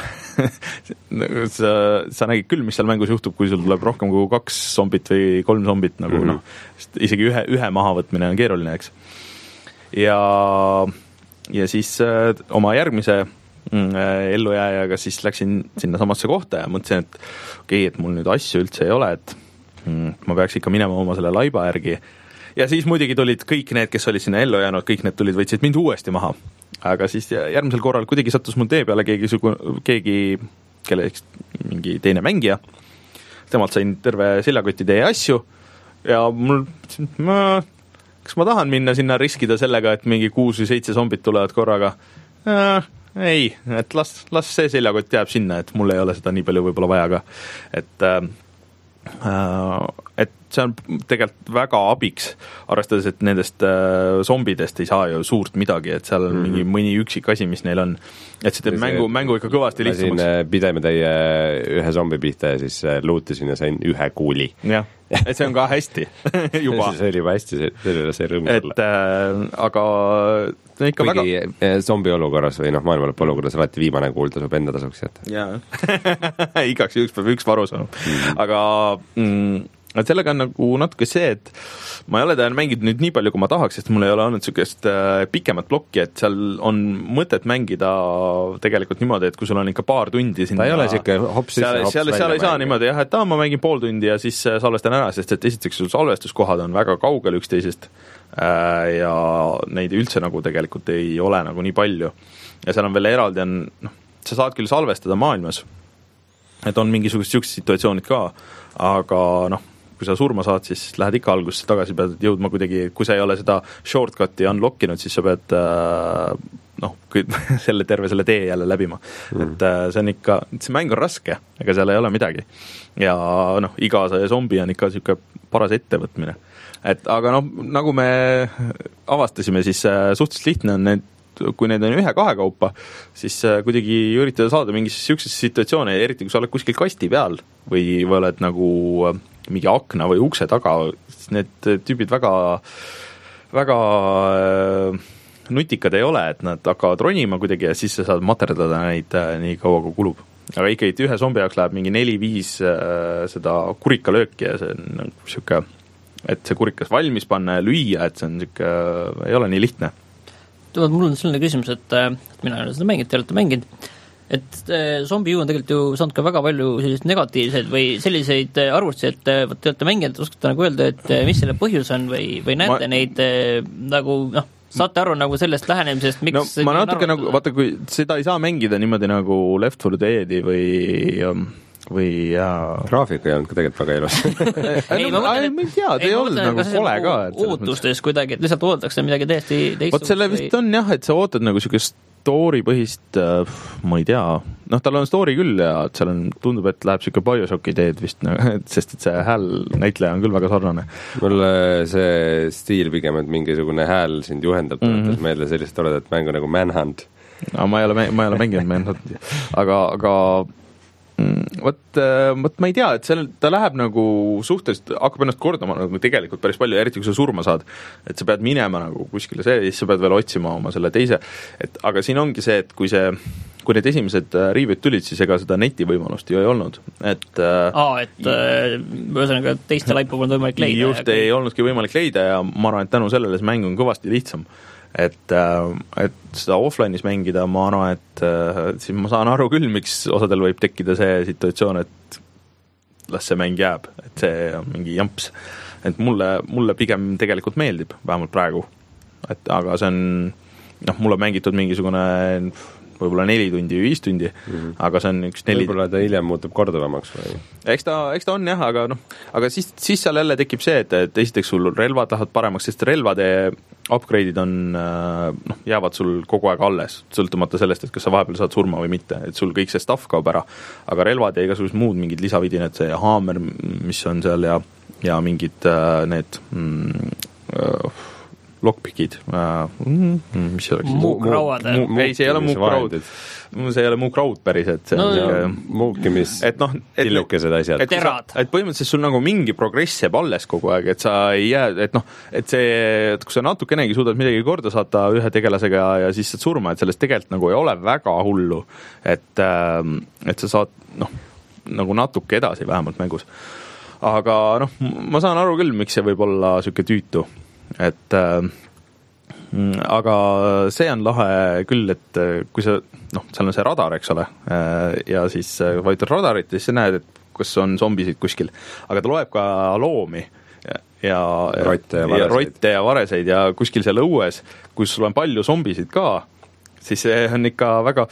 sa, sa nägid küll, mis seal mängus juhtub, kui sul tuleb rohkem kui kaks zombit või kolm zombit, nagu mm-hmm. noh, isegi ühe, ühe mahavõtmine on keeruline, eks. Ja, ja siis äh, oma järgmise mm, ellujääjaga siis läksin sinna samasse kohta ja mõtlesin, et okei, okay, et mul nüüd asju üldse ei ole, et mm, ma peaks ikka minema oma selle laiba järgi. Ja siis muidugi tulid kõik need, kes olid sinna ellu jäänud, kõik need tulid, võtsid mind uuesti maha. Aga siis järgmisel korral kuidagi sattus mul tee peale keegi, keegi kelle mingi teine mängija. Temalt sain terve seljakoti teie asju ja mul, ma, kas ma tahan minna sinna riskida sellega, et mingi kuus või seitse zombit tulevad korraga? Äh, ei, et las, las see seljakott jääb sinna, et mul ei ole seda nii palju võib-olla vaja ka. Et äh, et see on tegelikult väga abiks, arvestades, et nendest zombidest ei saa ju suurt midagi, et seal on mingi mõni üksik asi, mis neil on, et see teeb mängu, mängu ikka kõvasti lihtsamaks.
Ma siin pideme teie ühe zombi pihta ja siis luutisin ja sain ühe kuuli.
Jah, et see on ka hästi juba.
See oli juba hästi, sellele see rõõmus olla.
Et äh, aga ikka
kuigi
väga...
zombi olukorras või noh, maailmalõpp olukorras alati viimane kuul tasub enda tasuks jätta.
Jaa, igaks üks peab üks varu saanud. Mm. Aga mm, et sellega on nagu natuke see, et ma ei ole täna mänginud nüüd nii palju, kui ma tahaks, sest mul ei ole olnud niisugust äh, pikemat plokki, et seal on mõtet mängida tegelikult niimoodi, et kui sul on ikka paar tundi sinna,
ta ei ole siuke hops sisse,
seal,
hops
seal, seal ei saa niimoodi jah, et ah, ma mängin pool tundi ja siis salvestan ära, sest et esiteks sul salvestuskohad on väga kaugel üksteisest äh, ja neid üldse nagu tegelikult ei ole nagu nii palju. Ja seal on veel eraldi on, noh, sa saad küll salvestada maailmas, et on mingisugused siuksed situatsioonid ka, aga noh, kui sa surma saad, siis lähed ikka algusse tagasi, pead jõudma kuidagi, kui sa ei ole seda shortcuti unlockinud, siis sa pead äh, noh, selle terve selle tee jälle läbima. Mm. Et äh, see on ikka, see mäng on raske, ega seal ei ole midagi. Ja noh, iga see zombi on ikka siuke paras ettevõtmine. Et aga noh, nagu me avastasime, siis äh, suhteliselt lihtne on need, kui need on ühe-kahe kaupa, siis äh, kuidagi üritada saada mingis siuksesse situatsioone, eriti kui sa oled kuskil kasti peal või, või oled nagu äh, mingi akna või ukse taga, need tüübid väga, väga äh, nutikad ei ole, et nad hakkavad ronima kuidagi ja siis sa saad materdada neid äh, nii kaua, kui kulub. Aga ikkagi ühe zombi jaoks läheb mingi neli-viis äh, seda kurikalööki ja see on siuke, et see kurikas valmis panna ja lüüa, et see on siuke, äh, ei ole nii lihtne.
Mul on selline küsimus, et, et mina olen seda mänginud, te olete mänginud, et Zombie U on tegelikult ju saanud ka väga palju selliseid negatiivseid või selliseid arvustusi, et te olete mänginud, oskate nagu öelda, et mis selle põhjus on või, või näete ma... neid nagu noh, saate aru nagu sellest lähenemisest, miks
no, ma natuke nagu, vaata, kui seda ei saa mängida niimoodi nagu Left four Deadi või või jaa
graafika ei olnud ka tegelikult väga ilus
ei, ma mõtlen, et
ma ei tea, ta ei olnud nagu kole ka
ootustes kuidagi, et lihtsalt oodatakse midagi täiesti teist
vot selle vist on jah, et sa ootad nagu siukest story põhist, ma ei tea, noh, tal on story küll ja seal on, tundub, et läheb siuke BioShocki teed vist, sest et see hääl näitleja on küll väga sarnane.
Mulle see stiil pigem, et mingisugune hääl sind juhendab, mm -hmm. meelde sellist toredat mängu nagu Manhunt.
No, ma ei ole, ma ei ole mänginud Manhunti, aga, aga vot, vot ma ei tea, et seal ta läheb nagu suhteliselt, hakkab ennast kordama nagu tegelikult päris palju, eriti kui sa surma saad, et sa pead minema nagu kuskile see, siis sa pead veel otsima oma selle teise, et aga siin ongi see, et kui see kui need esimesed riivid tulid, siis ega seda netivõimalust ju ei olnud, et
Aa, et ühesõnaga teiste laipu polnud võimalik leida.
Just, ei olnudki võimalik leida ja ma arvan, et tänu sellele see mäng on kõvasti lihtsam. Et, et seda offline'is mängida, ma arvan, et siis ma saan aru küll, miks osadel võib tekkida see situatsioon, et las see mäng jääb, et see on mingi jamps. Et mulle, mulle pigem tegelikult meeldib, vähemalt praegu. Et, aga see on, noh, mulle on mängitud mingisugune võib-olla neli tundi või viis tundi, mm-hmm. aga see on üks neli...
Võib-olla ta hiljem muutub korduvamaks või?
Eks ta, eks ta on jah, aga noh, aga siis, siis seal jälle tekib see, et, et esiteks sul relvad lähevad paremaks, sest relvade upgrade'id on, noh, jäävad sul kogu aeg alles, sõltumata sellest, et kas sa vahepeal saad surma või mitte, et sul kõik see stuff kaob ära, aga relvad ja igasugused muud mingid lisavidined, see haamer, mis on seal ja, ja mingid äh, need mm, äh, lockpickid, mm, mis see oleks?
Muukrauad.
Ei, see ei ole muukraud. See ei ole muukraud päris, et see
no,
on see,
muukimis
et noh, et,
tillukesed asjad.
Et,
Terad.
et põhimõtteliselt sul nagu mingi progress jääb alles kogu aeg, et sa ei jää, et noh, et see, et kui sa natukenegi suudad midagi korda saata ühe tegelasega ja siis saad surma, et sellest tegelikult nagu ei ole väga hullu, et, et sa saad, noh, nagu natuke edasi vähemalt mängus. Aga noh, ma saan aru küll, miks see võib olla siuke tüütu. Et äh, aga see on lahe küll, et kui sa, noh, seal on see radar, eks ole, ja siis vajutad radarit ja siis sa näed, et kas on zombisid kuskil, aga ta loeb ka loomi ja, ja,
rotte, ja
ja rotte ja vareseid ja kuskil seal õues, kus sul on palju zombisid ka, siis see on ikka väga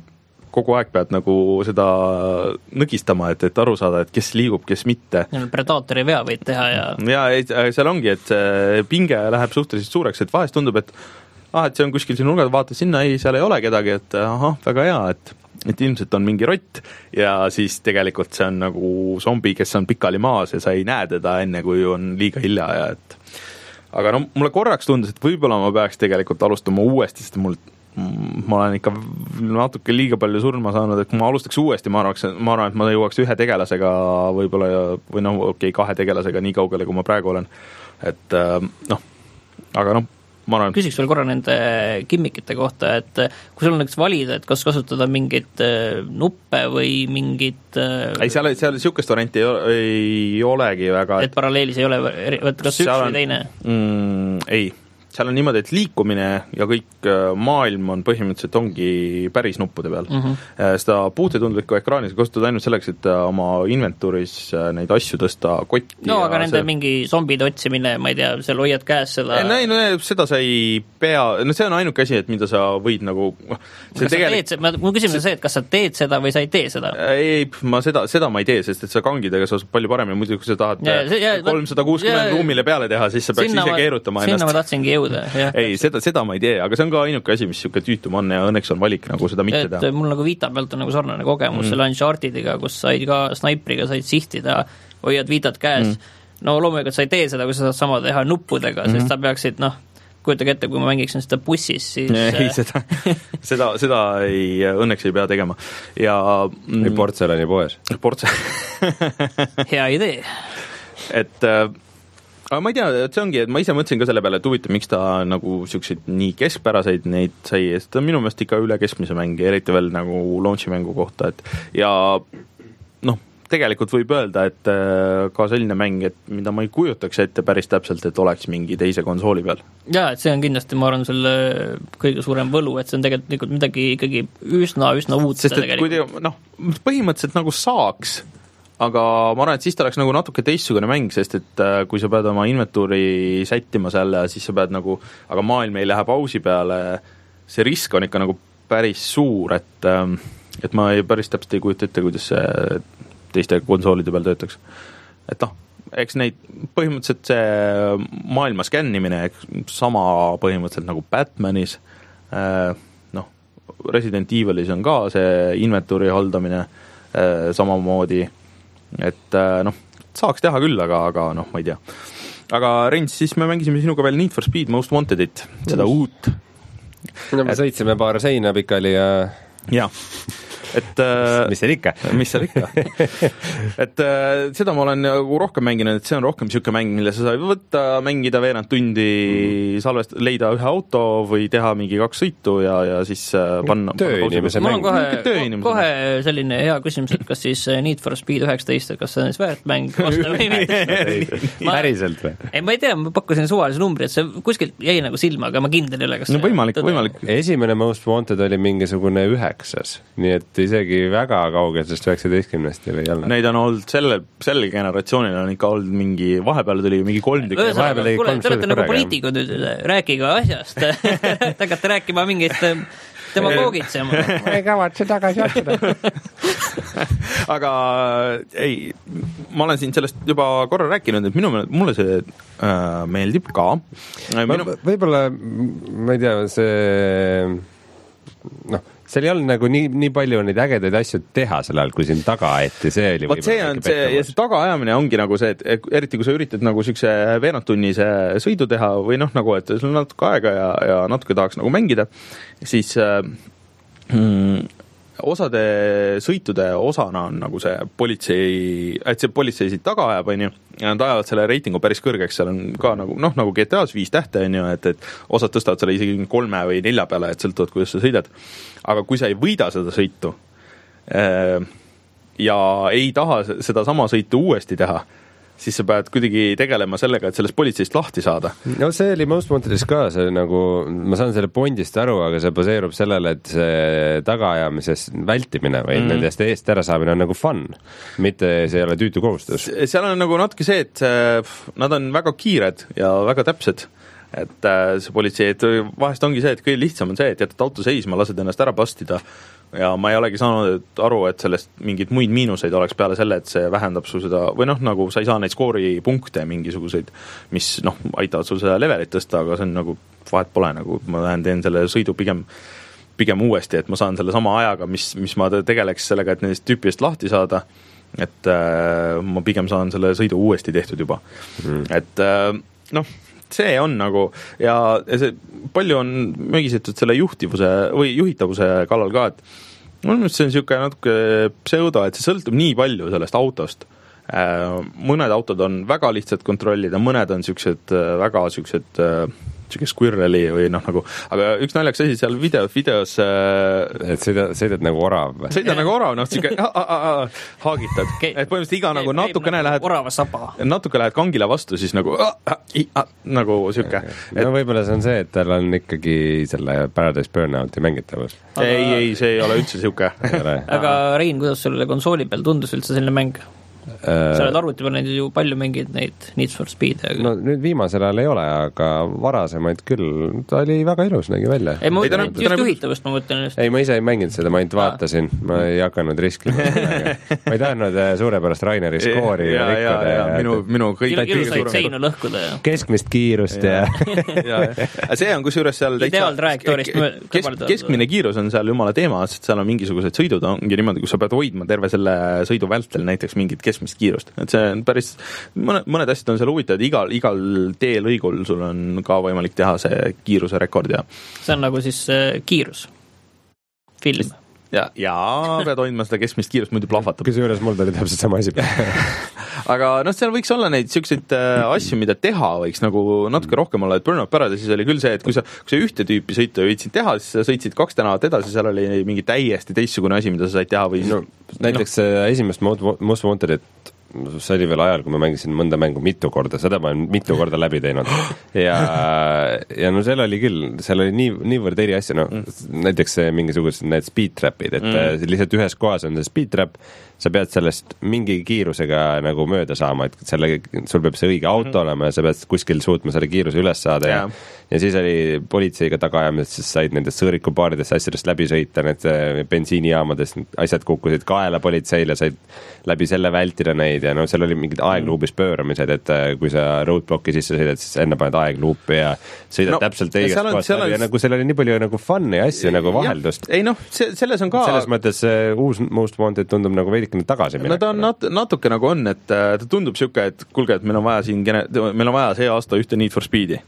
kogu aeg pead nagu seda nõgistama, et, et aru saada, et kes liigub, kes mitte.
Predaatori vea võid teha ja...
Ja seal ongi, et pinge läheb suhteliselt suureks, et vahest tundub, et ah, et see on kuskil siin nurgad, vaata sinna, ei, seal ei ole kedagi, et ahah, väga hea, et, et ilmselt on mingi rott ja siis tegelikult see on nagu zombi, kes on pikali maas ja sa ei näe teda enne, kui on liiga hilja ja et... Aga no mulle korraks tundus, et võib-olla ma peaks tegelikult alustama uuesti, sest mul ma olen ikka natuke liiga palju surma saanud, et kui ma alustaks uuesti, ma arvaks, ma arvan, et ma jõuaks ühe tegelasega võib-olla, või noh, okei, kahe tegelasega nii kaugele, kui ma praegu olen. Et noh, aga noh, ma arvan... Küsiks veel korra nende gimmikite kohta, et kui sul on näiteks valida, et kas kasutada mingit nuppe või mingit... Ei, seal, seal siukest varianti ei, ei olegi väga...
Et, et paralleelis ei ole, et kas üks
on,
või teine?
Mm, ei. Seal on niimoodi, et liikumine ja kõik maailm on põhimõtteliselt ongi päris nuppude peal. Mm -hmm. Seda puutetundlikku ekraanis kasutad ainult selleks, et oma inventuuris neid asju tõsta kotti.
No aga nende see... mingi zombide otsimine, ma ei tea, seal hoiad käes seda...
Ei, no, no seda sa ei pea, no see on ainuke asi, et mida sa võid nagu...
See tegelikult... teed, ma, mu küsimus on see, et kas sa teed seda või sa ei tee seda?
Ei, ma seda, seda ma ei tee, sest et sa kangidega sa palju parem ja muidu, kui sa tahad ja, see, ja, kolmsada kuuskümmend ja, ruumile peale teha, siis sa peaks ise keerutama ennast.
Sinna ma tahtsingi jõuda. Ja.
Ei, seda, seda ma ei tee, aga see on ka ainuke asi, mis siuke tüütum on ja õnneks on valik nagu seda mitte teha.
Et mul nagu Vita pealt on nagu sarnane kogemus mm. selle Unchartediga, kus said ka snaipriga said sihtida, hoiad Vitat käes. Mm. No loomulikult sa ei tee seda, kui sa saad sama teha nuppudega, mm. sest sa peaksid, noh, kujutage ette, kui ma mängiksin seda bussis, siis...
Ei, seda, seda, seda ei, õnneks ei pea tegema. Ja...
Või portselani poes.
Portselani.
Hea idee.
Et... Aga ma ei tea, et see ongi, et ma ise mõtlesin ka selle peale, et huvitav, miks ta nagu siukseid nii keskpäraseid neid sai, sest ta on minu meelest ikka üle keskmise mängi, eriti veel nagu launchi mängu kohta, et ja noh, tegelikult võib öelda, et ka selline mäng, et mida ma ei kujutaks ette päris täpselt, et oleks mingi teise konsooli peal.
Jaa, et see on kindlasti, ma arvan, selle kõige suurem võlu, et see on tegelikult midagi ikkagi üsna, üsna uut.
Sest et kui te, noh, põhimõtteliselt nagu saaks, aga ma arvan, et siis ta oleks nagu natuke teistsugune mäng, sest et kui sa pead oma inventuuri sättima selle, siis sa pead nagu, aga maailm ei lähe pausi peale, see risk on ikka nagu päris suur, et, et ma ei, päris täpselt ei kujuta ette, kuidas see teiste konsoolide peal töötaks. Et noh, eks neid põhimõtteliselt see maailma skännimine, sama põhimõtteliselt nagu Batmanis, noh, Resident Evilis on ka see inventuuri haldamine samamoodi, et noh, saaks teha küll, aga, aga noh, ma ei tea. Aga Reins, siis me mängisime sinuga veel Need for Speed Most Wantedit, seda mm. uut.
No me et... sõitsime paar seina pikali ja...
Ja, et
mis seal ikka?
Mis seal ikka? et seda ma olen nagu rohkem mänginud, et see on rohkem siuke mäng, mille sa saad võtta, mängida veerand tundi, mm. salvest, leida ühe auto või teha mingi kaks sõitu ja, ja siis panna
tööinimese mäng.
Mul on kohe, kohe selline hea küsimus, et kas siis Need for Speed üheksateist, kas see on siis väärt mäng osta või mitte?
Päriselt või?
Ei, ma ei tea, ma pakkusin suvalise numbri, et see kuskilt jäi nagu silma, aga ma kindel ei ole, kas
no võimalik, võimalik.
Esimene Most Wanted oli mingisugune üheksas, nii et isegi väga kaugel, sest üheksateistkümnest ei olnud.
Neid on olnud selle, selle generatsioonil on ikka olnud mingi, vahepeal tuli mingi kolm tükki.
Kuule, te olete nagu poliitikud nüüd, rääkige asjast. Te hakkate rääkima mingist demagoogitsema.
Ma ei kavatse tagasi astuda.
Aga ei, ma olen siin sellest juba korra rääkinud, et minu meelest, mulle see äh, meeldib ka.
Minu... Võib-olla, ma ei tea, see noh, seal ei olnud nagu nii, nii palju neid ägedaid asju teha sel ajal, kui siin taga aeti, see oli
Vaat see on see, ja see tagaajamine ongi nagu see, et eriti kui sa üritad nagu siukse veerandtunnise sõidu teha või noh, nagu, et sul on natuke aega ja, ja natuke tahaks nagu mängida, siis äh, mm, osade sõitude osana on nagu see politsei, et see politsei siit taga ajab, on ju, ja nad ajavad selle reitingu päris kõrgeks, seal on ka nagu, noh, nagu G T A-s viis tähte, on ju, et, et osad tõstavad selle isegi kolme või nelja peale, et sõltuvad, kuidas sa sõidad. Aga kui sa ei võida seda sõitu äh, ja ei taha seda sama sõitu uuesti teha, siis sa pead kuidagi tegelema sellega, et sellest politseist lahti saada.
No see oli Most Wantedis ka, see nagu, ma saan selle pondist aru, aga see baseerub sellele, et see tagaajamises vältimine või mm. nendest eest ära saamine on nagu fun, mitte see ei ole tüütu kohustus.
Seal on nagu natuke see, et nad on väga kiired ja väga täpsed, et see politsei, et vahest ongi see, et kõige lihtsam on see, et jätad auto seisma, lased ennast ära pastida ja ma ei olegi saanud aru, et sellest mingid muid miinuseid oleks peale selle, et see vähendab su seda, või noh, nagu sa ei saa neid skooripunkte mingisuguseid, mis noh, aitavad sul seda levelit tõsta, aga see on nagu, vahet pole, nagu ma lähen teen selle sõidu pigem, pigem uuesti, et ma saan selle sama ajaga, mis, mis ma tegeleks sellega, et nendest tüüpidest lahti saada, et äh, ma pigem saan selle sõidu uuesti tehtud juba mm.. et äh, noh, see on nagu ja see palju on mögisetud selle juhtivuse või juhitavuse kallal ka, et minu see on niisugune natuke pseudo, et see sõltub nii palju sellest autost. Mõned autod on väga lihtsad kontrollida, mõned on niisugused väga niisugused niisugune squirreli või noh, nagu, aga üks naljaks asi seal video, videos
äh, et sõida, sõidad nagu orav.
Sõidad nagu orav, noh, niisugune haagitad. Et põhimõtteliselt iga nagu natukene lähed
orava saba.
Natuke lähed kangile vastu, siis nagu nagu niisugune.
No võib-olla see on see, et tal on ikkagi selle Paradise Burnouti mängitavus.
Aga... Ei, ei, see ei ole üldse niisugune.
Aga Rein, kuidas sulle konsooli peal tundus üldse selline mäng? Sa oled arvuti peal neid ju palju mingid neid Need for Speed.
No nüüd viimasel ajal ei ole, aga varasemaid küll, ta oli väga ilus, nägi välja.
Ei, ma mõtlen, just täna... juhitavust ma mõtlen just.
Ei, ma ise ei mänginud seda, ma ainult vaatasin, ma ei hakanud riskima. Ma ei tahtnud suurepärast Raineri skoori
ja, ja, ja, ja minu, minu kõik
ilusaid seinu lõhkuda ja
keskmist kiirust ja,
ja. ja. See on kusjuures seal
ideaaltrajektoorist
keskmine kiirus on seal jumala teema, sest seal on mingisugused sõidud, ongi niimoodi, kus sa pead hoidma terve selle sõidu vältel näiteks mingit keskmist kiirust, et see on päris mõned, mõned asjad on seal huvitavad, igal, igal teelõigul sul on ka võimalik teha see kiiruse rekord ja
see on nagu siis äh, kiirus film
ja, ja pead hoidma seda keskmist kiirust, muidu plahvatab.
Kusjuures mul tuli täpselt sama asi
aga noh, seal võiks olla neid siukseid äh, asju, mida teha võiks nagu natuke rohkem olla, et Burnout Paradise'is oli küll see, et kui sa, kui sa ühte tüüpi sõitu võitsid teha, siis sa sõitsid kaks tänavat edasi, seal oli mingi täiesti teistsugune asi, mida sa said teha või
no, näiteks no. esimest Most Wantedit see oli veel ajal, kui ma mängisin mõnda mängu mitu korda, seda ma olen mitu korda läbi teinud ja, ja no seal oli küll, seal oli nii, niivõrd eri asja, no mm. näiteks mingisugused need speed trapid, et mm. lihtsalt ühes kohas on see speed trap, sa pead sellest mingi kiirusega nagu mööda saama, et selle, sul peab see õige auto mm. olema ja sa pead kuskil suutma selle kiiruse üles saada yeah. ja, ja siis oli politseiga tagaajamised, siis said nendest sõõrikupaaridest asjadest läbi sõita, need bensiinijaamadest asjad kukkusid kaela politseile, said läbi selle vältida neid ja no seal oli mingid aegluubis pööramised, et kui sa roadblocki sisse sõidad, siis enne paned aegluupi ja sõidad no, täpselt õigest kohast läbi ja nagu seal oli nii palju nagu fun'i asju nagu vaheldust.
Ei noh, selles on ka
selles mõttes uus Most Wanted tundub nagu veidikene tagasi
no ta on nat- natuke nagu on, et ta tundub siuke, et kuulge, et meil on vaja siin gene- meil on vaja see aasta ühte Need for Speedi.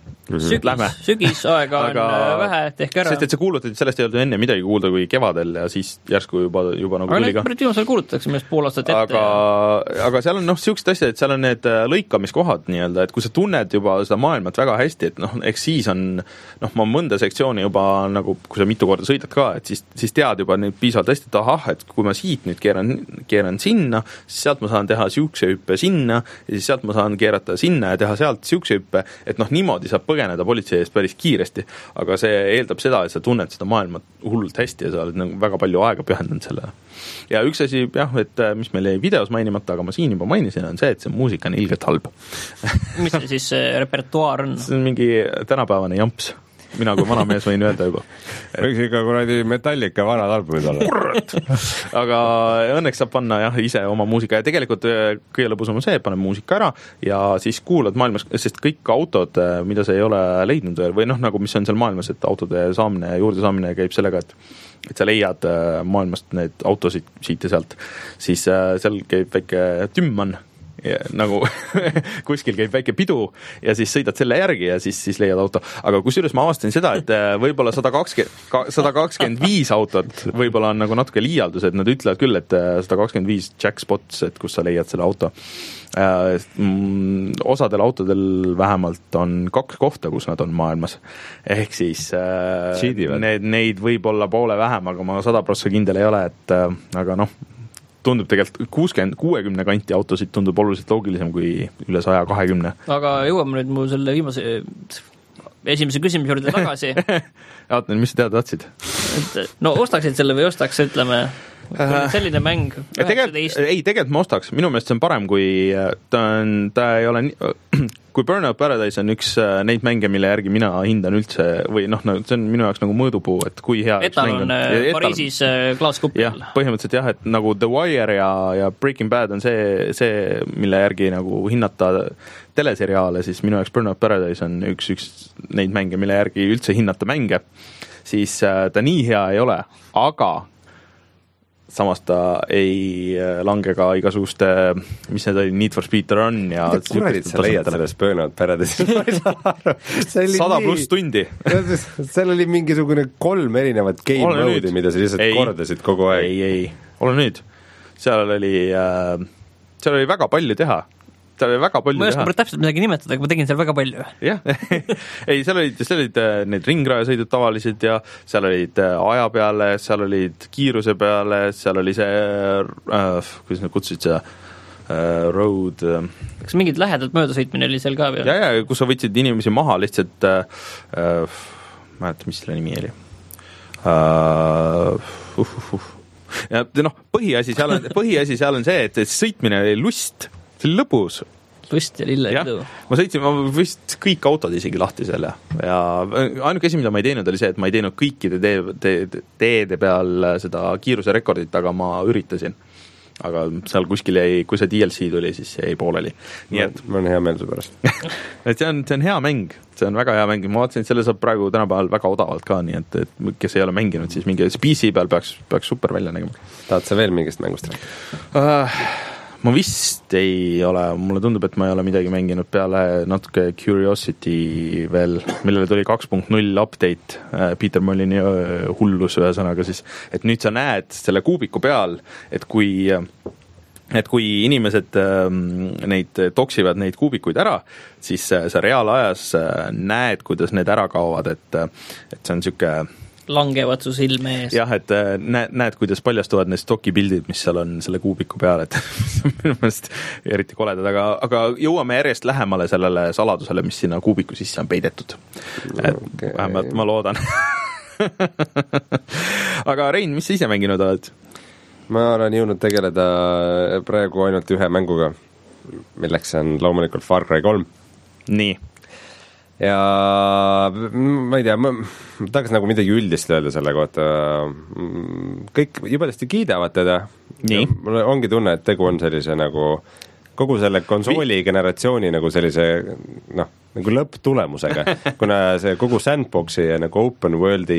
Sügis, sügis aega on aga, vähe, tehke ära.
Sest et see kuulutati, sellest ei olnud enne midagi kuulda kui kevadel ja siis järsku juba, juba nagu
aga
tuli ka.
Aga viimasel kuulutatakse millest pool aastat ette.
Aga, ja... aga seal on noh, siuksed asjad, et seal on need lõikamiskohad nii-öelda, et kui sa tunned juba seda maailmat väga hästi, et noh, eks siis on noh, ma mõnda sektsiooni juba nagu, kui sa mitu korda sõidad ka, et siis, siis tead juba nüüd piisavalt hästi, et ahah, et kui ma siit nüüd keeran, keeran sinna, siis sealt ma saan teha siukse hüppe sinna ja siis sealt ma saan keerata sinna ja teha sealt siukse hüppe, et noh, niimoodi saab põgeneda politsei eest päris kiiresti, aga see eeldab seda, et sa tunned seda maailma hullult hästi ja sa oled nagu väga palju aega pühendanud selle. Ja üks asi, jah, et mis meil jäi videos mainimata, aga ma siin juba mainisin, on see, et see muusika on ilgelt halb.
Mis see siis repertuaar on?
See on mingi tänapäevane jamps. Mina kui vana mees võin öelda juba.
Võiks ikka kuradi Metallica vanad albumid olla.
Kurrat! Aga õnneks saab panna jah, ise oma muusika ja tegelikult kõige lõpus on see, paneb muusika ära ja siis kuulad maailmas, sest kõik autod, mida sa ei ole leidnud või noh, nagu mis on seal maailmas, et autode saamine ja juurde saamine käib sellega, et et sa leiad maailmast need autosid siit ja sealt, siis seal käib väike tümman ja, nagu kuskil käib väike pidu ja siis sõidad selle järgi ja siis, siis leiad auto. Aga kusjuures ma avastasin seda, et võib-olla sada kakskümmend viis autot võib-olla on nagu natuke liialdus, et nad ütlevad küll, et sada kakskümmend viis jackspots, et kus sa leiad selle auto. Osadel autodel vähemalt on kaks kohta, kus nad on maailmas. Ehk siis need, neid võib olla poole vähem, aga ma sada prossa kindel ei ole, et aga noh, tundub tegelikult kuuskümmend, kuuekümne kanti autosid tundub oluliselt loogilisem kui üle saja kahekümne. Aga
jõuame nüüd mu selle viimase esimese küsimuse juurde tagasi.
Jaatnen, mis sa teada tahtsid?
No ostaksid selle või ostaks, ütleme, selline mäng
üheksateist ei, tegelikult ma ostaks. Minu meelest see on parem, kui ta, on, ta ei ole nii, kui Burnout Paradise on üks neid mänge, mille järgi mina hindan üldse või noh, see on minu jaoks nagu mõõdupuu, et kui hea
Etal on Pariisis klaaskupil.
Jah, põhimõtteliselt jah, et nagu The Wire ja, ja Breaking Bad on see, see, mille järgi nagu hinnata teleseriaale, siis minu jaoks Burnout Paradise on üks, üks neid mänge, mille järgi üldse hinnata mänge, siis ta nii hea ei ole, aga samas ta ei lange ka igasuguste, mis need oli, Need for Speed Run ja
mida kuradid sa leiad sellest Burnout Paradise'is?
sada pluss tundi.
Seal oli mingisugune kolm erinevat game mode'i, mida sa lihtsalt ei, kordasid kogu aeg.
Ei, ei, ole nüüd. Seal oli, äh, seal oli väga palju teha. Seal oli väga palju
ma ei
teha.
Ma ei oska täpselt midagi nimetada, aga ma tegin seal väga palju.
Jah, ei, seal olid, seal olid need ringrajasõidud tavalised ja seal olid aja peale, seal olid kiiruse peale, seal oli see, äh, kuidas nad kutsusid seda, äh, road.
Kas mingid lähedalt möödasõitmine oli seal ka peal?
Ja, ja, kus sa võtsid inimesi maha lihtsalt, äh, mäleta, mis selle nimi oli. Uh, uh, uh, uh. Ja noh, põhiasi seal on, põhiasi seal on see, et sõitmine oli lust. See oli lõpus.
Lust ja lille pidu.
Ma sõitsin, ma vist kõik autod isegi lahti selle. Ja ainuke asi, mida ma ei teinud, oli see, et ma ei teinud kõikide teede, teede, teede peal seda kiiruse rekordit, aga ma üritasin. Aga seal kuskil jäi, kui see D L C tuli, siis jäi pooleli. Nii et
ma olen hea meel su pärast.
et see on, see on hea mäng. See on väga hea mäng. Ma vaatasin, et selle saab praegu tänapäeval väga odavalt ka, nii et, et kes ei ole mänginud, siis mingi P C peal peaks, peaks super välja nägema.
Tahad sa veel mingist mängust rääkida?
Uh, ma vist ei ole, mulle tundub, et ma ei ole midagi mänginud peale natuke Curiosity veel, millele tuli kaks punkt null update, Peter Mollini hullus ühesõnaga siis, et nüüd sa näed selle kuubiku peal, et kui et kui inimesed neid toksivad neid kuubikuid ära, siis sa reaalajas näed, kuidas need ära kaovad, et, et see on siuke
langevad su silme ees.
Jah, et näed, näed, kuidas paljastuvad need stokipildid, mis seal on selle kuubiku peal, et minu meelest eriti koledad, aga, aga jõuame järjest lähemale sellele saladusele, mis sinna kuubiku sisse on peidetud. Et okay. Vähemalt ma loodan. Aga Rein, mis sa ise mänginud oled?
Ma olen jõudnud tegeleda praegu ainult ühe mänguga, milleks on loomulikult Far Cry kolm.
Nii.
Ja ma ei tea, ma, ma tahaks nagu midagi üldist öelda selle kohta. Kõik jubedasti kiidavad teda.
Nii.
Mul ongi tunne, et tegu on sellise nagu kogu selle konsooli generatsiooni nagu sellise noh, nagu lõpptulemusega, kuna see kogu sandboxi ja nagu open worldi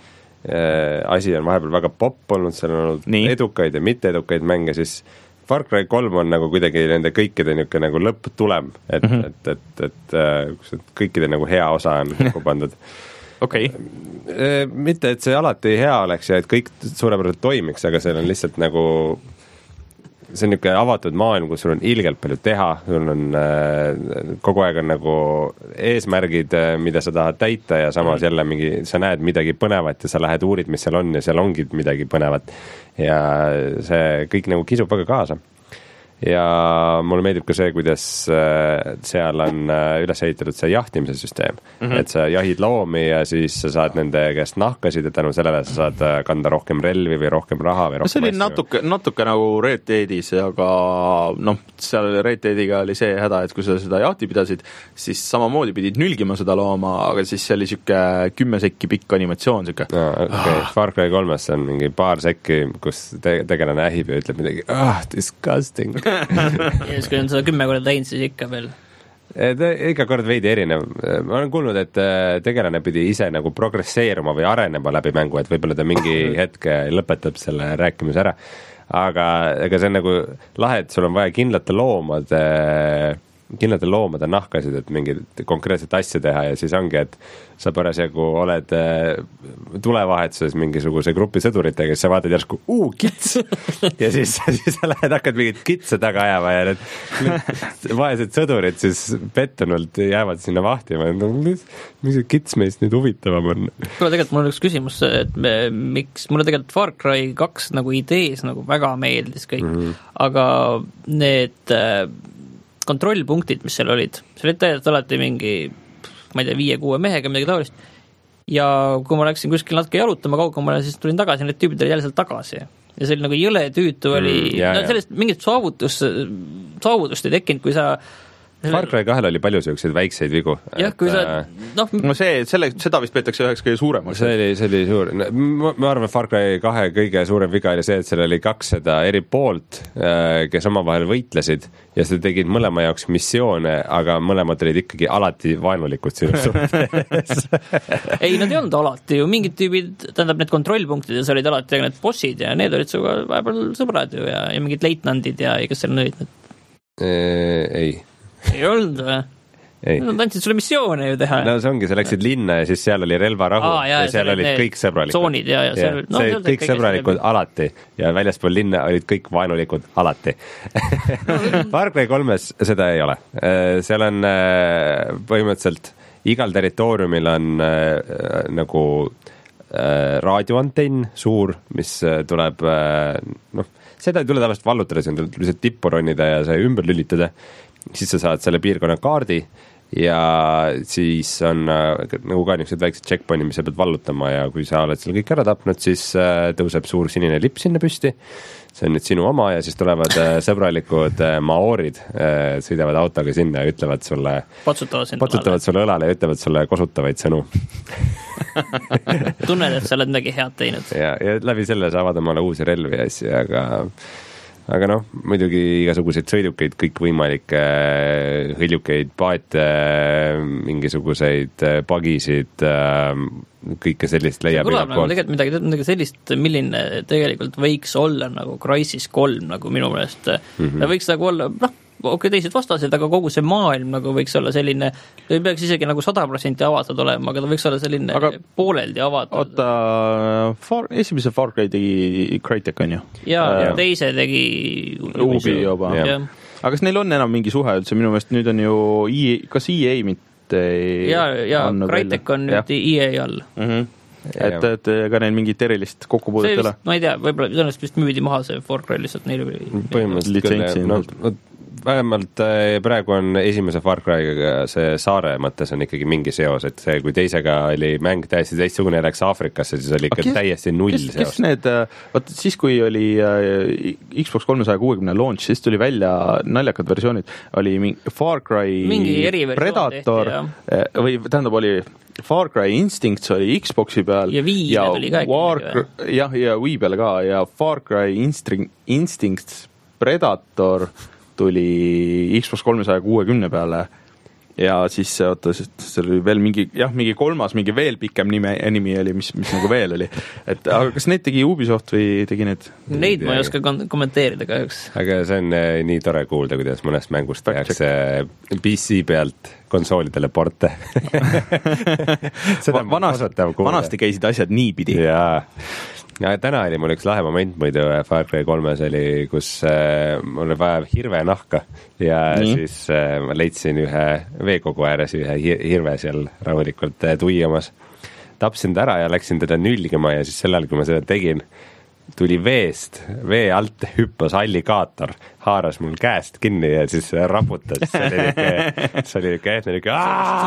asi on vahepeal väga popp olnud, seal on olnud Nii. edukaid ja mitte edukaid mänge, siis Far Cry kolm on nagu kuidagi nende kõikide niuke nagu lõpptulem, et, mm -hmm. et, et, et, et, et kõikide nagu hea osa on nagu pandud.
Okei.
Okay. Mitte, et see alati hea oleks ja et kõik suurepäraselt toimiks, aga seal on lihtsalt nagu see on niuke avatud maailm, kus sul on ilgelt palju teha, sul on äh, kogu aeg on nagu eesmärgid, mida sa tahad täita ja samas jälle mingi, sa näed midagi põnevat ja sa lähed uurid, mis seal on ja seal ongi midagi põnevat ja see kõik nagu kisub väga kaasa. Ja mulle meeldib ka see, kuidas seal on üles ehitatud see jahtimise süsteem, mm -hmm. et sa jahid loomi ja siis sa saad nende käest nahkasid ja tänu sellele sa saad kanda rohkem relvi või rohkem raha või rohkem
see oli asju. natuke, natuke nagu Red Deadis, aga noh, seal Red Deadiga oli see häda, et kui sa seda jahti pidasid, siis samamoodi pidid nülgima seda looma, aga siis see oli siuke kümme sekki pikk animatsioon siuke.
No, okay. ah. Far Cry kolmes on mingi paar sekki, kus te tegelane ähib ja ütleb midagi, ah, disgusting.
ja siis kui on seda kümme korda teinud, siis ikka veel
iga kord veidi erinev. Ma olen kuulnud, et tegelane pidi ise nagu progresseeruma või arenema läbi mängu, et võib-olla ta mingi hetke lõpetab selle rääkimise ära, aga ega see on nagu lahe, et sul on vaja kindlate loomade kindlate loomade nahkasid, et mingid konkreetset asja teha ja siis ongi, et sa parasjagu oled tulevahetuses mingisuguse grupi sõduritega, kes sa vaatad järsku, uu, kits! ja siis, siis sa lähed, hakkad mingit kitse taga ajama ja need, need vaesed sõdurid siis pettunult jäävad sinna vahtima, et no, mis, mis kits meist nüüd huvitavam on?
Kuule, tegelikult mul on üks küsimus, et me, miks, mulle tegelikult Far Cry kaks nagu idees nagu väga meeldis kõik, mm -hmm. aga need kontrollpunktid, mis seal olid, seal olid täiesti alati mingi, ma ei tea, viie-kuue mehega, midagi taolist, ja kui ma läksin kuskil natuke jalutama kaugemale, siis tulin tagasi, need tüübid olid jälle seal tagasi. Ja see oli nagu jõle tüütu oli, mm, yeah, no sellest mingit saavutust, saavutust ei tekkinud, kui sa
Far Cry kahel oli palju selliseid väikseid vigu.
Jah, kui sa noh,
no see, selle, seda vist peetakse üheks kõige suuremaks.
See oli, see oli suur, ma, ma arvan, Far Cry kahe kõige suurem viga oli see, et seal oli kaks seda eri poolt, kes omavahel võitlesid ja sa tegid mõlema jaoks missioone, aga mõlemad olid ikkagi alati vaenulikud sinu suhtes.
Ei, nad ei olnud alati ju, mingid tüübid, tähendab need kontrollpunktid olid alati need bossid ja need olid suga vahepeal sõbrad ju ja, ja mingid leitnandid ja, ja kes seal olid need?
Ei
ei olnud või? Nad andsid sulle missioone ju teha.
No see ongi, sa läksid linna ja siis seal oli relvarahu Aa, ja, ja seal olid kõik sõbralikud.
Tsoonid ja, ja seal,
no, see olid kõik sõbralikud alati ja väljaspool linna olid kõik vaenulikud alati. Far Cry kolmes seda ei ole. Seal on põhimõtteliselt igal territooriumil on nagu raadioantenn suur, mis tuleb noh, seda ei tule tavaliselt vallutada, see on lihtsalt tippu ronida ja see ümber lülitada. Siis sa saad selle piirkonna kaardi ja siis on nagu ka niisugused väiksed checkpointid, mis sa pead vallutama ja kui sa oled seal kõik ära tapnud, siis tõuseb suur sinine lipp sinna püsti. See on nüüd sinu oma ja siis tulevad sõbralikud maoorid, sõidavad autoga sinna ja ütlevad sulle,
patsutavad,
patsutavad sulle õlale ja ütlevad sulle kosutavaid sõnu.
Tunned, et sa oled midagi head teinud.
Ja, ja läbi selle saavad omale uusi relvi ja asja, aga aga noh, muidugi igasuguseid sõidukeid, kõik võimalikke hõljukeid, paate, mingisuguseid pagisid, kõike sellist leiab
igalt poolt. Tegelikult midagi, midagi sellist, milline tegelikult võiks olla nagu Crysis kolm, nagu minu meelest. Mm -hmm. Ta võiks nagu olla, noh, okei, teised vastased, aga kogu see maailm nagu võiks olla selline, ta ei peaks isegi nagu sada protsenti avatud olema, aga ta võiks olla selline aga pooleldi avatud.
Oota, far, esimese Far Cry tegi Crytek, on ju?
Ja, ja teise tegi
Ubi juba. Aga kas neil on enam mingi suhe üldse? Minu meelest nüüd on ju E A, kas E A mitte
ja, ja Crytek on nüüd E A all.
Mhm. Et, et ka neil mingit erilist kokkupuudet ei ole?
Ma ei tea, võib-olla tõenäoliselt vist müüdi maha see Far Cry lihtsalt neil
põhimõtteliselt no, no, vähemalt praegu on esimese Far Cry'ga see saare mõttes on ikkagi mingi seos, et see, kui teisega oli mäng täiesti teistsugune ja läks Aafrikasse, siis oli ikka kes, täiesti null
kes,
seos.
Kes need, vaat siis kui oli Xbox kolmesaja kuuekümne launch, siis tuli välja naljakad versioonid, oli mingi Far Cry
mingi
Predator tehti, või tähendab oli Far Cry Instincts oli Xboxi peal
ja Wii ja tuli ka
War, jah, ja Wii peal ka ja Far Cry Instincts Predator tuli Xbox kolmesaja kuuekümne peale ja siis oota, see oli veel mingi, jah, mingi kolmas, mingi veel pikem nime, nimi oli, mis, mis nagu veel oli. Et aga kas neid tegi Ubisoft või tegi need?
Neid ma ei oska kommenteerida kahjuks.
Aga see on nii tore kuulda, kuidas mõnest mängust tehakse P C pealt konsoolidele porte.
vanasti, vanasti käisid asjad niipidi.
Jaa. Ja täna oli mul üks lahe moment muidu Far Cry kolmes oli, kus äh, mul oli vaja hirve nahka ja nii. Siis äh, ma leidsin ühe veekogu ääres ühe hirve seal rahulikult äh, tuiamas. Tapsin ta ära ja läksin teda nülgima ja siis sellel, kui ma seda tegin, tuli veest, vee alt hüppas alligaator, haaras mul käest kinni ja siis raputas. See oli niisugune, see oli niisugune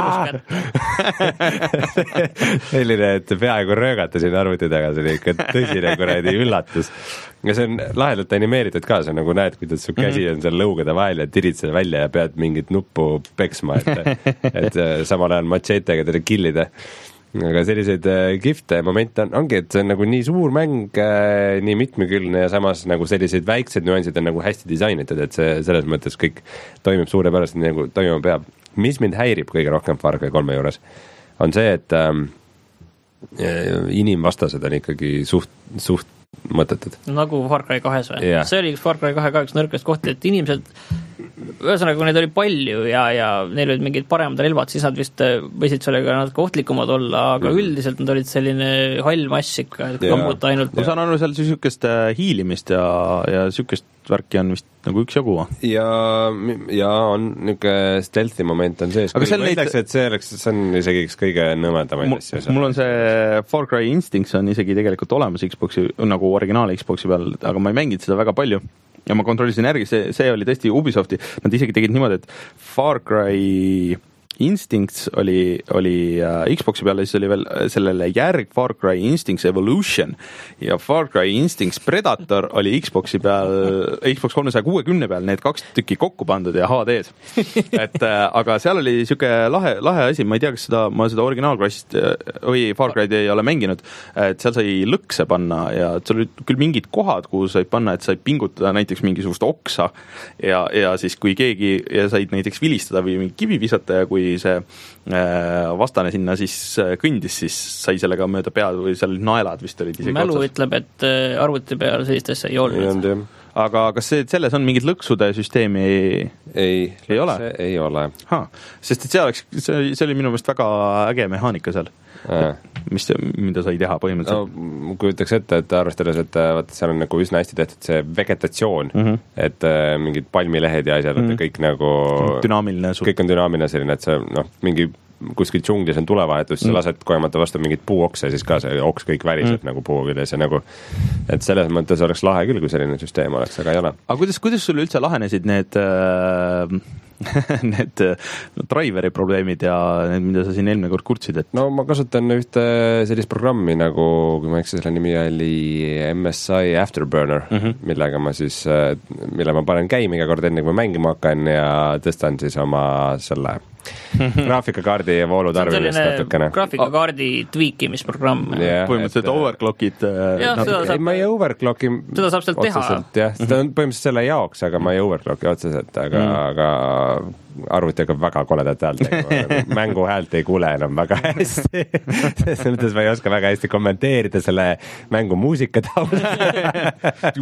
selline, et peaaegu röögatasin arvuti taga, see oli ikka tõsine kuradi üllatus. Ja see on lahedalt animeeritud ka, see nagu näed, kuidas su käsi on seal lõugade vahel ja tirid selle välja ja pead mingit nuppu peksma, et, et samal ajal machetega teda killida. Aga selliseid kihvte momente on, ongi, et see on nagu nii suur mäng, nii mitmekülgne ja samas nagu selliseid väiksed nüansid on nagu hästi disainitud, et see selles mõttes kõik toimib suurepärast nagu toimima peab. Mis mind häirib kõige rohkem Far Cry kolme juures, on see, et ähm, inimvastased on ikkagi suht, suht mõttetud.
Nagu Far Cry kahes või?
Yeah.
See oli üks Far Cry kahe kaheks nõrkast kohti, et inimesed ühesõnaga, kui neid oli palju ja, ja neil olid mingid paremad relvad, siis nad vist võisid sellega natuke ohtlikumad olla, aga mm. üldiselt nad olid selline hall mass ikka, et kambuta ainult.
Ma saan aru seal sükest hiilimist ja, ja sükest värki on vist nagu üks jagu.
Ja, ja on niisugune stealthy moment on sees. Aga ma ütleks, et see, oleks, see on isegi üks kõige nõmedamaid asju.
Mul on see Far Cry Instincts on isegi tegelikult olemas Xboxi, nagu originaal Xboxi peal, aga ma ei mänginud seda väga palju. Ja ma kontrollisin järgi, see, see oli tõesti Ubisofti, nad isegi tegid niimoodi, et Far Cry Instincts oli, oli uh, Xboxi peal ja siis oli veel sellele järg Far Cry Instincts Evolution ja Far Cry Instincts Predator oli Xboxi peal, Xbox kolmesaja kuuekümne peal need kaks tükki kokku pandud ja H D-s. Et, uh, aga seal oli siuke lahe, lahe asi, ma ei tea, kas seda, ma seda originaalklassist või Far Cry'd ei ole mänginud, et seal sai lõkse panna ja seal olid küll mingid kohad, kuhu sai panna, et sai pingutada näiteks mingisugust oksa ja, ja siis kui keegi ja said näiteks vilistada või mingi kivi visata ja kui see vastane sinna siis kõndis, siis sai sellega mööda pead või seal naelad vist olid isegi
mälu
otsas.
Ütleb, et arvuti peal sellist asja ei olnud.
Aga kas see, selles on mingid lõksude süsteemi ei,
ei,
ei ole?
Ei ole.
Ha, sest et see, oleks, see, see oli minu meelest väga äge mehaanika seal. Äh. Mis, mida sai teha põhimõtteliselt?
No, kujutaks ette, et arvestades, et vaata, seal on nagu üsna hästi tehtud see vegetatsioon, mm -hmm. et äh, mingid palmilehed ja asjad, mm -hmm. kõik nagu
dünaamiline
suht. Kõik on dünaamiline selline, et see noh, mingi kuskil džunglis on tulevahetus, sa lased kogemata vastu mingit puuokse, siis ka see oks kõik väriseb mm. nagu puu küljes ja nagu, et selles mõttes oleks lahe küll, kui selline süsteem oleks, aga ei ole.
Aga kuidas, kuidas sul üldse lahenesid need äh, need no, driveri probleemid ja need, mida sa siin eelmine kord kurtsid? Et...
No ma kasutan ühte sellist programmi nagu, kui ma eks selle nimi oli M S I Afterburner, mm -hmm. millega ma siis, mille ma panen käima iga kord enne, kui ma mängima hakkan ja tõstan siis oma selle graafikakaardi ja voolu tarbimist natukene.
Graafikakaardi tweakimisprogramm.
Yeah,
põhimõtteliselt
et,
overclockid.
Jah, seda saab,
ei, ma ei overclocki
seda saab sealt teha.
Jah, seda on põhimõtteliselt selle jaoks, aga ma ei overclocki otseselt, aga, mm. aga arvutiga väga koledat häält, mängu häält ei kuule enam väga hästi. Selles mõttes ma ei oska väga hästi kommenteerida selle mängu muusika taustal.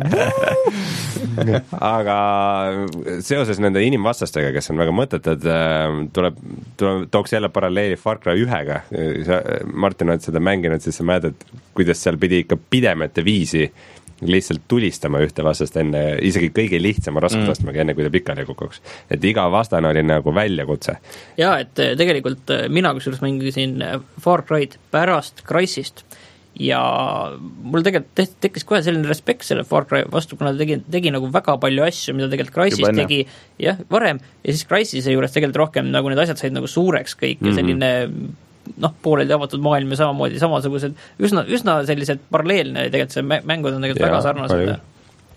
Aga seoses nende inimvastastega, kes on väga mõttetud, tuleb, tuleb, tooks jälle paralleeli Far Cry ühega. Martin on seda mänginud, siis sa mäletad, kuidas seal pidi ikka pidemete viisi lihtsalt tulistama ühte vastast enne, isegi kõige lihtsama raskusastmega, enne kui ta pikali kukuks. Et iga vastane oli nagu väljakutse.
Jaa, et tegelikult mina kusjuures mängisin Far Cry'd pärast Crysist ja mul tegelikult tekkis kohe selline respekt selle Far Cry vastu, kuna ta tegi, tegi nagu väga palju asju, mida tegelikult Crysis tegi jah, varem, ja siis Crysise juures tegelikult rohkem nagu need asjad said nagu suureks kõik ja selline noh, pooleldi avatud maailm ja samamoodi samasugused, üsna, üsna sellised paralleelne, tegelikult see mängud on tegelikult ja, väga sarnased.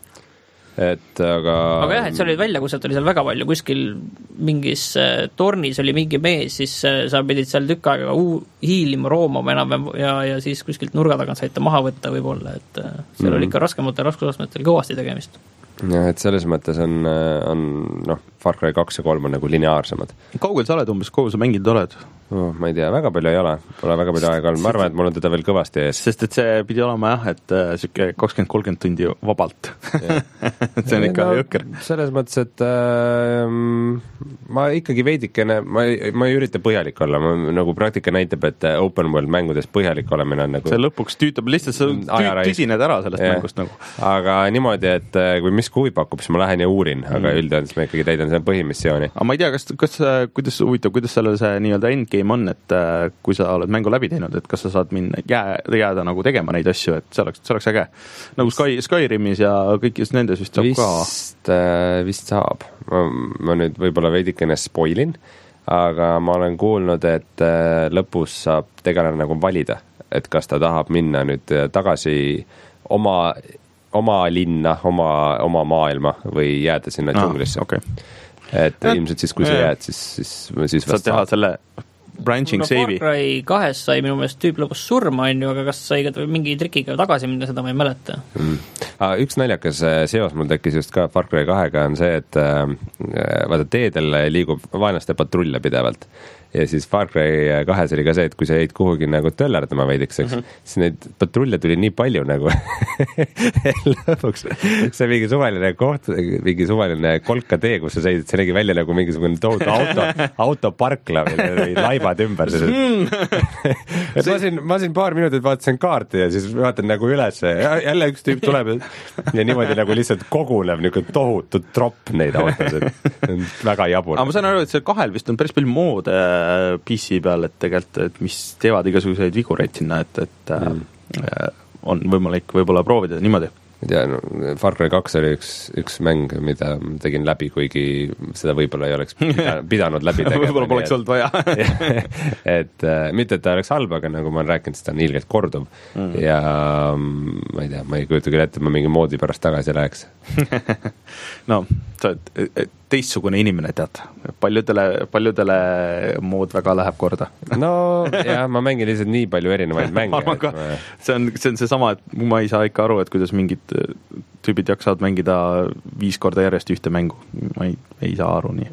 Et aga...
aga jah, et see oli väljakutset, oli seal väga palju, kuskil mingis tornis oli mingi mees, siis sa pidid seal tükk aega hiilima, roomama enam ja, ja siis kuskilt nurga tagant saite maha võtta võib-olla, et seal mm. oli ikka raskematel raskusastmetel kõvasti tegemist.
Ja, et selles mõttes on, on noh, Far Cry kaks ja kolm on nagu lineaarsemad.
Kaugel sa oled umbes, kogu sa mänginud oled?
Oh, ma ei tea, väga palju ei ole, pole väga palju aega olnud, ma arvan, et mul on teda veel kõvasti ees. Sest
et see pidi olema jah, et siuke kakskümmend kolmkümmend tundi vabalt. see on ikka no, jõkker.
Selles mõttes, et äh, ma ikkagi veidikene, ma ei, ma ei ürita põhjalik olla, ma, nagu praktika näitab, et open world mängudes põhjalik olemine on nagu...
See lõpuks tüütab, lihtsalt sa tüüt, tüsined ära sellest ja. Mängust nagu.
Aga niimoodi, et kui mis huvi pakub, siis ma lähen ja uurin, aga mm. üldjoontes ma ikkagi täidan selle põhimissiooni.
Aga ma ei tea, kas, kas kuidas huvitav, kuidas sellel see nii-öelda endgame on, et kui sa oled mängu läbi teinud, et kas sa saad minna, jää, jääda nagu tegema neid asju, et see oleks, see oleks äge. Nagu Sky, Skyrimis ja kõikis nendes vist saab
vist, ka. Vist saab. Ma, ma nüüd võib-olla veidikene spoilin, aga ma olen kuulnud, et lõpus saab tegelane nagu valida, et kas ta tahab minna nüüd tagasi oma, oma linna, oma, oma maailma või jääda sinna ah, džunglisse.
Okay.
Et ja, ilmselt siis, kui sa jääd, siis, siis, siis
saad teha selle branching no, save'i.
Far Cry kahes sai minu meelest tüüp lõpus surma, on ju, aga kas sai mingi trikiga tagasi minna, seda ma ei mäleta.
Mm. Ah, üks naljakas seos mul tekkis just ka Far Cry kahega on see, et äh, vaata teedel liigub vaenlaste patrulle pidevalt. Ja siis Far Cry kahes oli ka see, et kui sa jäid kuhugi nagu töllerdama veidikseks, mm -hmm. siis neid patrulle tuli nii palju nagu lõpuks. See mingi suvaline koht, mingi suvaline kolka tee, kus sa sõidid, see nägi välja nagu mingisugune tohutu auto, autoparkla või laibad ümber. et ma siin, ma siin paar minutit vaatasin kaarti ja siis vaatan nagu üles ja jälle üks tüüp tuleb ja niimoodi nagu lihtsalt koguneb niisugune tohutu tropp neid autosid. Väga jabur.
Aga ma saan aru, et see kahel vist on päris palju moode P C peal, et tegelikult, et mis teevad igasuguseid vigureid sinna, et, et mm. on võimalik võib-olla proovida niimoodi.
ei tea, no, Far Cry kaks oli üks, üks mäng, mida tegin läbi, kuigi seda võib-olla ei oleks pidanud läbi tegema.
võib-olla poleks olnud vaja.
et mitte, et ta oleks halb, aga nagu ma olen rääkinud, seda on ilgelt korduv mm. ja ma ei tea, ma ei kujuta küll ette, et ma mingi moodi pärast tagasi läheks.
no, sa oled teistsugune inimene, tead. Paljudele, paljudele mood väga läheb korda.
no jah, ma mängin lihtsalt nii palju erinevaid mänge.
Ma... see on see on seesama, et ma ei saa ikka aru, et kuidas mingid tüübid jaksavad mängida viis korda järjest ühte mängu. Ma ei, ei saa aru nii.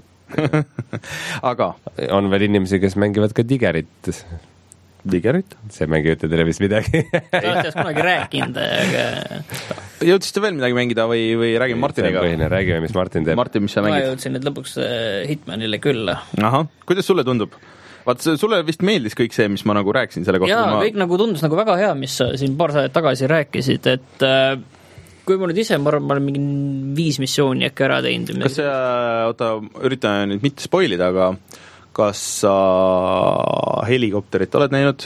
aga
on veel inimesi, kes mängivad ka Digerit.
Digerit?
See mängi ütle teile vist midagi.
Ta olete kunagi rääkinud, aga...
Jõudsite veel midagi mängida või, või räägime Martiniga?
Põhine, räägime, mis Martin teeb.
Martin, mis sa mängid?
Ma jõudsin nüüd lõpuks Hitmanile külla.
Ahah, kuidas sulle tundub? Vaat sulle vist meeldis kõik see, mis ma nagu rääkisin selle kohta.
Jaa,
ma...
kõik nagu tundus nagu väga hea, mis sa siin paar saadet tagasi rääkisid, et kui ma nüüd ise, ma arvan, ma olen mingi viis missiooni äkki ära teinud.
Kas see, oota, üritan nüüd mitte spoilida, aga kas sa helikopterit oled näinud?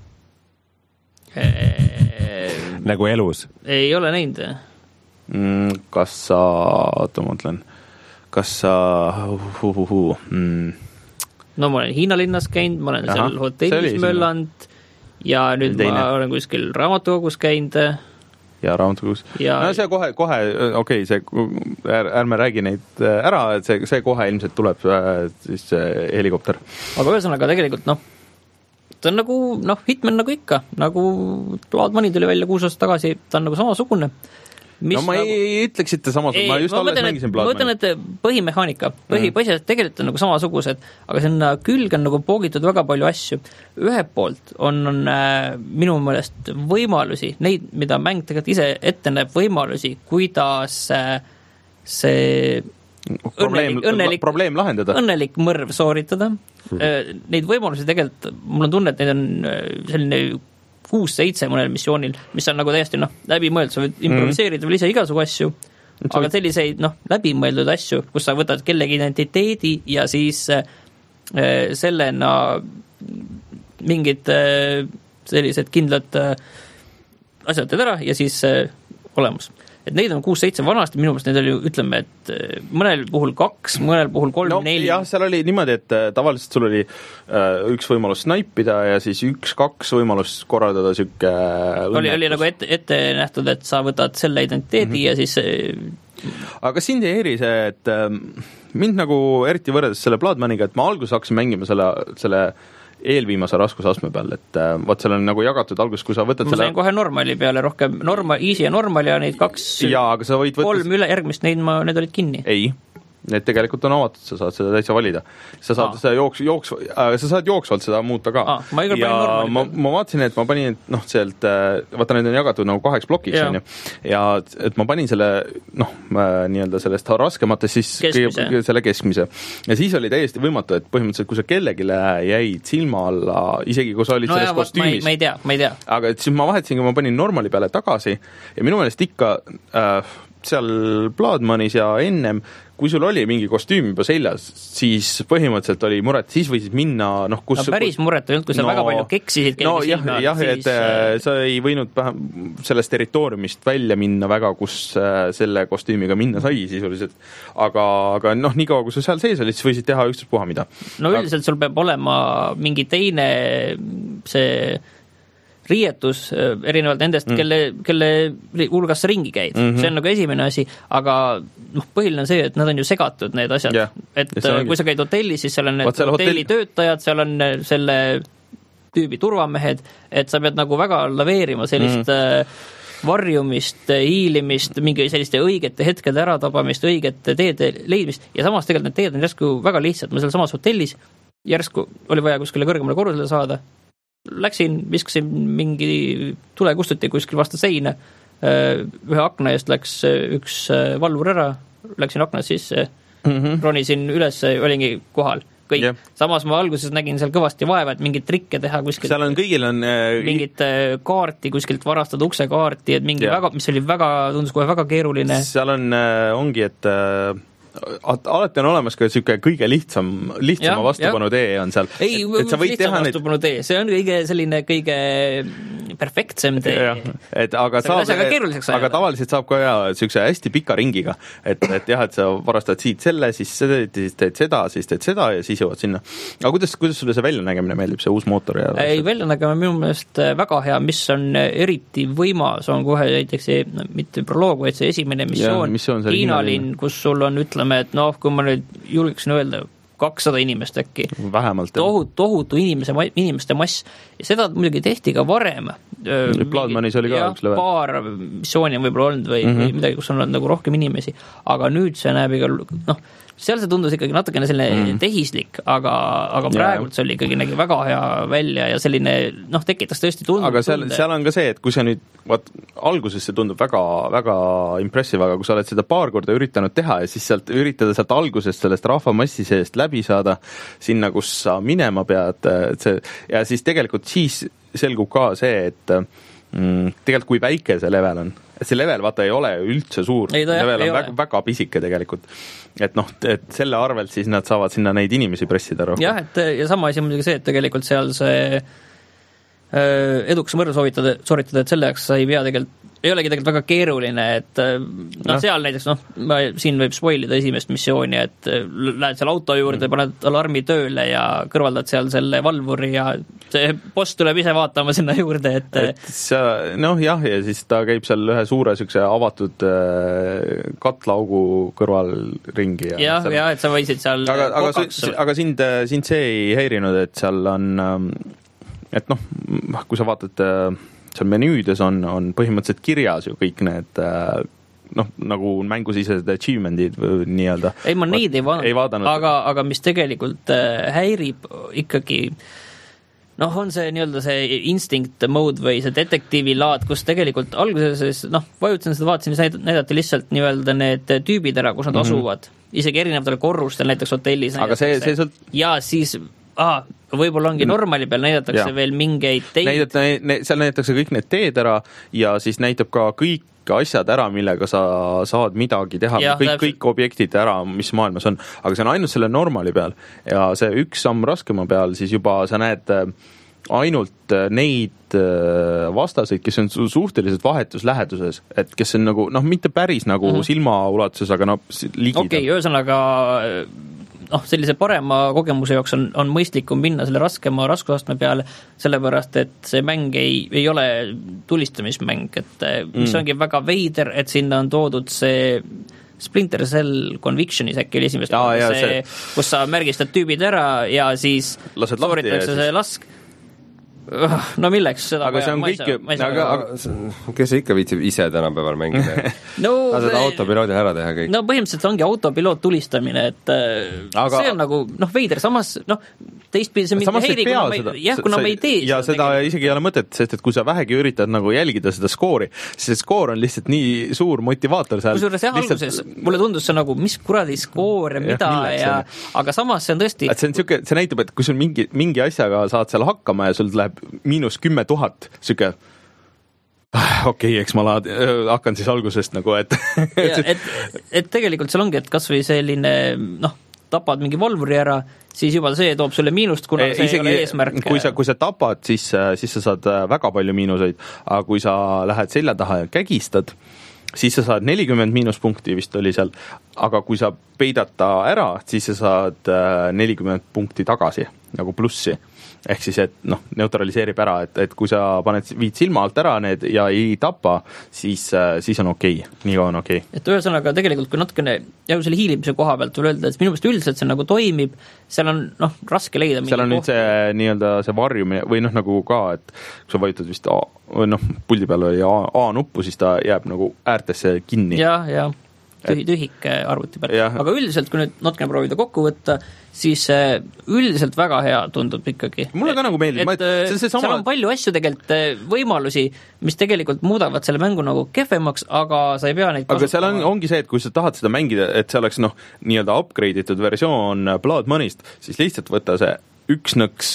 nagu elus?
Ei ole näinud.
Mm, kas sa, oota ma mõtlen, kas sa hu, hu, hu, mm.
no ma olen Hiina linnas käinud, ma olen Aha, seal hotellis möllanud ja nüüd Teine. ma olen kuskil raamatukogus käinud.
Ja raamatukogus. Ja... No see kohe, kohe, okei, okay, see är, ärme räägi neid ära, et see, see kohe ilmselt tuleb siis helikopter.
Aga ühesõnaga tegelikult, noh, ta on nagu, noh, Hitman nagu ikka, nagu Blood Money tuli välja kuus aastat tagasi, ta on nagu samasugune.
no ma nagu... ei ütleks, et samas, ei, ma just ma alles mõtlen, mängisin Blood
Money. Ma mõtlen, et põhimehaanika, põhi, mm. põhiselt tegelikult on nagu samasugused, aga sinna külge on nagu poogitud väga palju asju. Ühelt poolt on, on äh, minu meelest võimalusi, neid, mida mäng tegelikult ise ette näeb võimalusi, kuidas äh, see
probleem, õnnelik,
probleem
lahendada.
Õnnelik mõrv sooritada. Mm. Neid võimalusi tegelikult, mul on tunne, et neid on selline kuus-seitse mõnel missioonil, mis on nagu täiesti noh, läbimõeldud, sa võid improviseerida veel ise igasugu asju, aga selliseid noh, läbimõeldud asju, kus sa võtad kellegi identiteedi ja siis äh, sellena mingid äh, sellised kindlad äh, asjad teed ära ja siis äh, olemas. Et neid on kuus-seitse vanasti, minu meelest need oli, ütleme, et mõnel puhul kaks, mõnel puhul kolm,
no,
neli.
Jah, seal oli niimoodi, et tavaliselt sul oli äh, üks võimalus snaipida ja siis üks-kaks võimalus korraldada sükke
oli, oli nagu ette, ette nähtud, et sa võtad selle identiteedi mm-hmm. ja siis
aga sind ei eri see, et äh, mind nagu eriti võrreldes selle Blood Money'ga, et ma alguses hakkasin mängima selle, selle eelviimase raskusastme peal, et vaat seal on nagu jagatud alguses, kui sa võtad
ma selle... Ma sain kohe normali peale rohkem, normal, easy ja normal ja neid kaks,
jaa, aga sa võid
kolm võttes... üle järgmist, neid ma, need olid kinni.
Ei, need tegelikult on avatud, sa saad seda täitsa valida. Sa saad seda jooks, jooks, äh, sa saad jooksvalt seda muuta ka.
Aa, ma
ja ma, ma vaatasin, et ma panin, noh, sealt, vaata, need on jagatud nagu kaheks plokiks, on ju, ja et ma panin selle, noh, nii-öelda sellest raskemates siis
keskmise.
Kõige, selle keskmise. Ja siis oli täiesti võimatu, et põhimõtteliselt, kui sa kellegile jäid silma alla, isegi kui sa olid
no
selles
jah,
kostüümis.
Ma ei tea, ma ei tea.
Aga et siis ma vahetasin, kui ma panin normali peale tagasi ja minu meelest ikka äh, seal Blood Money's ja ennem, kui sul oli mingi kostüüm juba seljas, siis põhimõtteliselt oli muret, siis võisid minna, noh, kus...
No päris muret oli, kui sa no, väga palju keksisid
no jah,
silma,
jah
siis...
et äh, sa ei võinud sellest territooriumist välja minna väga, kus äh, selle kostüümiga minna sai sisuliselt, aga, aga noh, nii kaua, kui sa seal sees olid, siis võisid teha ükstaspuha mida.
No üldiselt sul peab olema mingi teine see... riietus erinevalt nendest, mm. kelle, kelle hulgas sa ringi käid. Mm-hmm. See on nagu esimene asi, aga noh, põhiline on see, et nad on ju segatud, need asjad. Yeah. Et kui sa käid hotellis, siis seal on need hotelli hotel... töötajad, seal on selle tüübi turvamehed, et sa pead nagu väga laveerima sellist mm. varjumist, hiilimist, mingi selliste õigete hetkede äratabamist, õigete teede leidmist ja samas tegelikult need teed on järsku väga lihtsad. Ma seal samas hotellis järsku oli vaja kuskile kõrgemale korrusele saada. Läksin, viskasin mingi tulekustuti kuskil vastu seina, ühe akna eest läks üks valvur ära, läksin akna sisse, mm-hmm. ronisin üles, olingi kohal, kõik. Yeah. Samas ma alguses nägin seal kõvasti vaeva, et mingit trikke teha kuskilt.
Seal on kõigil on... Äh...
mingit kaarti kuskilt varastada, uksekaarti, et mingi yeah. väga, mis oli väga, tundus kohe väga keeruline.
Seal on, ongi, et... alati on olemas ka niisugune kõige lihtsam, lihtsama vastupanu tee on seal.
Ei, et sa võid teha vastupanu neid... tee, see on kõige selline kõige perfektsem tee.
Et aga, saab, aga tavaliselt saab ka niisuguse hästi pika ringiga, et, et jah, et sa varastad siit selle, siis seda, siis teed seda, siis teed seda ja siis jõuad sinna. Aga kuidas, kuidas sulle see väljanägemine meeldib, see uus mootor? Ja
ei, väljanägemine minu meelest väga hea, mis on eriti võimas, on kohe näiteks see, mitte proloog, vaid see esimene missioon, Hiinalinn, kus sul on, ütleme, et noh, kui ma nüüd julgeksin öelda kakssada inimest äkki.
Vähemalt.
Tohutu, tohutu inimese, inimeste mass. Ja seda muidugi tehti ka varem.
Blood Money's oli ka üks level.
Paar missiooni on võib-olla olnud või, mm-hmm. või midagi, kus on olnud nagu rohkem inimesi. Aga nüüd see näeb iga, noh, seal see tundus ikkagi natukene selline mm. tehislik, aga, aga praegult see oli ikkagi nägi väga hea välja ja selline, noh, tekitas tõesti tundub.
Aga seal, seal on ka see, et kui see nüüd, vaat, alguses see tundub väga, väga impressive, aga kui sa oled seda paar korda üritanud teha ja siis sealt üritada sealt algusest sellest rahvamassi seest läbi saada sinna, kus sa minema pead, et see, ja siis tegelikult siis selgub ka see, et mm, tegelikult kui väike see level on. Et see level, vaata, ei ole üldse suur.
Ei, ta,
level
ei
on väga, väga pisike tegelikult. Et noh, et selle arvelt siis nad saavad sinna neid inimesi pressida rohkem.
Jah, et ja sama asi on muidugi see, et tegelikult seal see edukas mõrv soovitada, sooritada, et selle jaoks sa ei pea tegelikult ei olegi tegelikult väga keeruline, et noh no., seal näiteks, noh, siin võib spoilida esimest missiooni, et lähed seal auto juurde, mm. paned alarmi tööle ja kõrvaldad seal selle valvuri ja see boss tuleb ise vaatama sinna juurde, et,
et sa, noh jah, ja siis ta käib seal ühe suure sükse avatud katlaugu kõrval ringi.
Ja jah, ja, et sa võisid seal
aga, aga, aga sind, sind see ei häirinud, et seal on, et noh, kui sa vaatad seal menüüdes on, on põhimõtteliselt kirjas ju kõik need noh, nagu mängusisesed achievement'id või nii-öelda.
ei, ma neid ei vaadanud,
ei vaadanud.
aga, aga mis tegelikult häirib ikkagi noh, on see nii-öelda see instinct mode või see detektiivi laad, kus tegelikult alguses, noh, vajutasin seda, vaatasin, siis näidati lihtsalt nii-öelda need tüübid ära, kus nad mm-hmm. asuvad. Isegi erinevatel korrustel, näiteks hotellis.
Aga see, see sõlt...
Ja siis, ah, võib-olla ongi normali peal, näidatakse ja. veel mingeid teid.
Näidata, ne, seal näidatakse kõik need teed ära ja siis näitab ka kõik asjad ära, millega sa saad midagi teha, ja, kõik, kõik objektid ära, mis maailmas on, aga see on ainult selle normali peal ja see üks samm raskema peal, siis juba sa näed ainult neid vastaseid, kes on suhteliselt vahetus läheduses, et kes on nagu, noh, mitte päris nagu mm-hmm. silmaulatuses, aga noh, ligida. Okei,
okay, ühesõnaga noh, sellise parema kogemuse jaoks on, on mõistlikum minna selle raskema raskusastme peale, sellepärast, et see mäng ei, ei ole tulistamismäng, et mis mm. ongi väga veider, et sinna on toodud see Splinter Cell Convictionis äkki oli esimest
ja, ja,
see, see, kus sa märgistad tüübid ära ja siis sooritatakse see lask. No milleks seda
aga see on kõik ju, aga,
aga kes ikka viitsib ise tänapäeval mängida
no,
aga seda autopiloodi ära teha kõik
no põhimõtteliselt ongi autopiloot tulistamine, et aga, see on nagu noh veider, samas noh teistpidi see mind heiri, kuna me, seda, jah, kuna sa, me ei tee
ja seda, seda isegi ei ole mõtet, sest et kui sa vähegi üritad nagu jälgida seda skoori, siis see skoor on lihtsalt nii suur motivaator seal.
Kusjuures jah, lihtsalt... alguses mulle tundus see nagu, mis kuradi skoor ja mida ja, ja aga samas see on tõesti
et see on siuke, see näitab, et kui sul mingi, mingi asjaga saad seal hakkama ja sul läheb miinus kümme tuhat, siuke okei, okay, eks ma laad, hakkan siis algusest nagu, et
ja, et, et tegelikult seal ongi, et kas või selline noh, tapad mingi valvuri ära, siis juba see toob sulle miinust, kuna see isegi, ei ole eesmärk.
Kui sa, kui sa tapad, siis, siis sa saad väga palju miinuseid, aga kui sa lähed selja taha ja kägistad, siis sa saad nelikümmend miinuspunkti vist oli seal, aga kui sa peidad ta ära, siis sa saad nelikümmend punkti tagasi, nagu plussi. Ehk siis, et noh, neutraliseerib ära, et, et kui sa paned viid silma alt ära need ja ei tapa, siis, siis on okei, okay. nii on okei okay..
Et ühesõnaga tegelikult, kui natukene jah, selle hiilimise koha pealt võib öelda, et minu meelest üldiselt see nagu toimib, seal on noh, raske leida
seal on nüüd see nii-öelda see varjumine või noh, nagu ka, et kui sa vajutad vist A, või noh, puldi peal oli A, A nuppu, siis ta jääb nagu äärtesse kinni.
Jah, jah. Tühi, tühik arvuti peal. Aga üldiselt, kui nüüd natukene proovida kokku võtta, siis üldiselt väga hea tundub ikkagi.
Mulle ka nagu meeldib.
Et, et, see, see sama... Seal on palju asju tegelikult, võimalusi, mis tegelikult muudavad selle mängu nagu kehvemaks, aga sa ei pea neid
kasutama. Aga seal on, ongi see, et kui sa tahad seda mängida, et see oleks noh, nii-öelda upgrade itud versioon Blood Moneyst, siis lihtsalt võtta see üks nõks,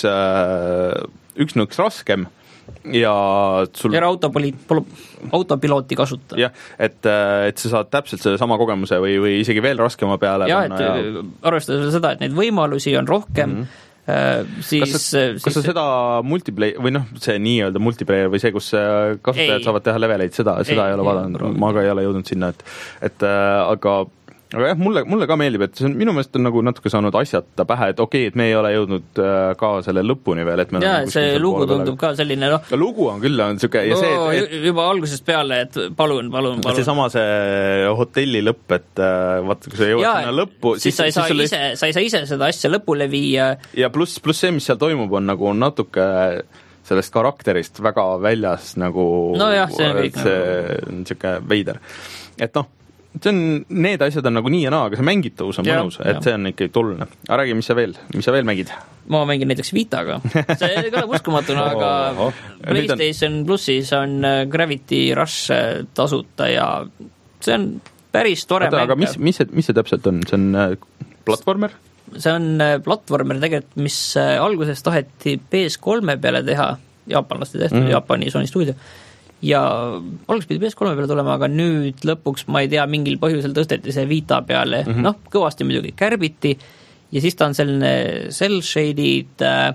üks nõks raskem ja sul...
ja autopoli... autopilooti kasutada.
jah, et, et sa saad täpselt selle sama kogemuse või, või isegi veel raskema peale
ja, et ja... arvestades seda, et neid võimalusi on rohkem mm-hmm. äh, siis... Kas sa,
kas sa seda multiplayer või noh, see nii-öelda multiplayer või see, kus kasutajad ei. Saavad teha leveleid, seda, seda ei, ei ole vaadanud, ma ka ei ole jõudnud sinna, et, et äh, aga aga jah, mulle, mulle ka meeldib, et see on, minu meelest on nagu natuke saanud asjata pähe, et okei, et me ei ole jõudnud ka selle lõpuni veel, et me
jaa, see lugu tundub ka selline, noh
ja lugu on küll, on siuke ja
no,
see, et, et
juba algusest peale, et palun, palun, palun
see sama see hotelli lõpp, et vaata, kui sa jõuad ja, sinna lõppu
siis, siis sa ei saa ise, sa ei saa ise seda asja lõpule viia
ja pluss, pluss see, mis seal toimub, on nagu natuke sellest karakterist väga väljas nagu
no jah, see on kõik
see nagu... on siuke veider, et noh see on, need asjad on nagu nii ja naa, aga see mängitavus on ja, mõnus, et ja. See on ikkagi tolline. Aga räägi, mis sa veel, mis sa veel mängid?
Ma mängin näiteks Vitaga. See ei ole uskumatuna, aga oh, oh. PlayStation on... Plussis on Gravity Rush tasuta ja see on päris tore
Oota, mäng. Aga mis, mis, see, mis see täpselt on? See on platvormer?
See on platvormer tegelikult, mis alguses taheti P S kolme peale teha, jaapanlaste tehtud, mm. Jaapani Sony stuudio. Ja alguses pidi P S kolme peale tulema, aga nüüd lõpuks, ma ei tea, mingil põhjusel tõsteti see Vita peale, mm-hmm. noh, kõvasti muidugi kärbiti ja siis ta on selline cel-shaded äh,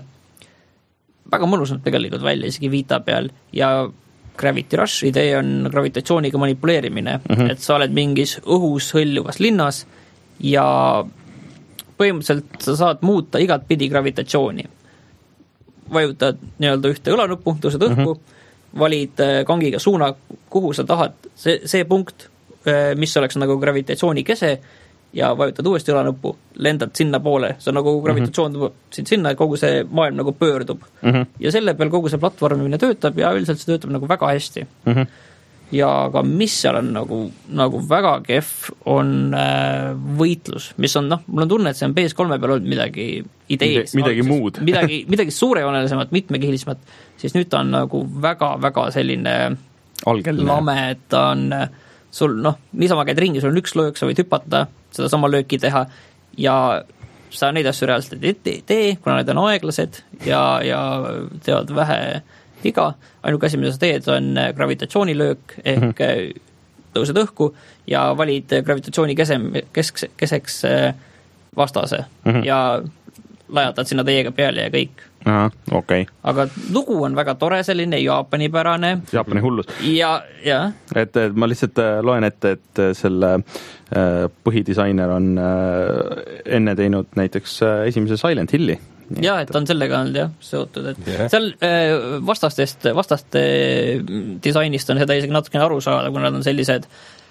väga mõnusalt tegelikult välja isegi Vita peal ja Gravity Rush idee on gravitatsiooniga manipuleerimine, mm-hmm. et sa oled mingis õhus hõljuvas linnas ja põhimõtteliselt sa saad muuta igat pidi gravitatsiooni. Vajutad nii-öelda ühte õlanuppu, tõused õhku, mm-hmm. valid kangiga suuna, kuhu sa tahad, see, see punkt, mis oleks nagu gravitatsiooni kese ja vajutad uuesti õlanuppu, lendad sinna poole, see on nagu gravitatsioon mm -hmm. sind sinna, kogu see maailm nagu pöördub. Mm -hmm. Ja selle peal kogu see platvormimine töötab ja üldiselt see töötab nagu väga hästi.
Mm -hmm.
ja ka mis seal on nagu, nagu väga kehv, on äh, võitlus, mis on, noh, mul on tunne, et see on P S kolme peal olnud midagi idees.
Midagi alguses, muud.
midagi, midagi suurejoonelisemat, mitmekihilisemat, siis nüüd ta on nagu väga-väga selline
algeline.
Lame, et ta on sul, noh, niisama käid ringi, sul on üks löök, sa võid hüpata, seda sama lööki teha ja sa neid asju reaalselt ei tee, kuna need on aeglased ja, ja teevad vähe viga, ainuke asi, mida sa teed, on gravitatsioonilöök ehk mm-hmm. tõused õhku ja valid gravitatsiooni kesem, kesk, keseks vastase mm-hmm. ja lajatad sinna teiega peale ja kõik.
Aha, okay.
Aga lugu on väga tore, selline Jaapani-pärane.
Jaapani hullus.
Ja, ja.
Et, et ma lihtsalt loen ette, et selle põhidisainer on enne teinud näiteks esimese Silent Hilli.
Jah, et ta on sellega olnud jah, seotud, et yeah. seal vastastest, vastaste disainist on seda isegi natukene aru saada, kui nad on sellised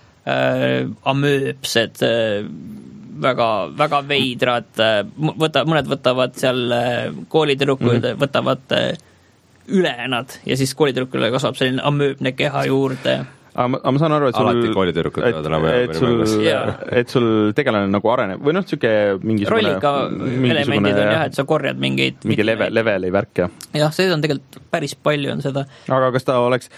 äh, amööpsed, äh, väga, väga veidrad, võta, mõned võtavad seal koolitüdrukud, mm. võtavad üle nad ja siis koolitüdrukule kasvab selline amööpne keha juurde.
Aga ma, aga ma saan aru, et sul,
alati koolitüdrukud
et, et, sul, et sul tegelane nagu areneb või noh, siuke mingisugune
rollika elemendid on jah, et sa korjad mingeid
mingi level, leveli värk ja
jah, see on tegelikult päris palju on seda.
Aga kas ta oleks,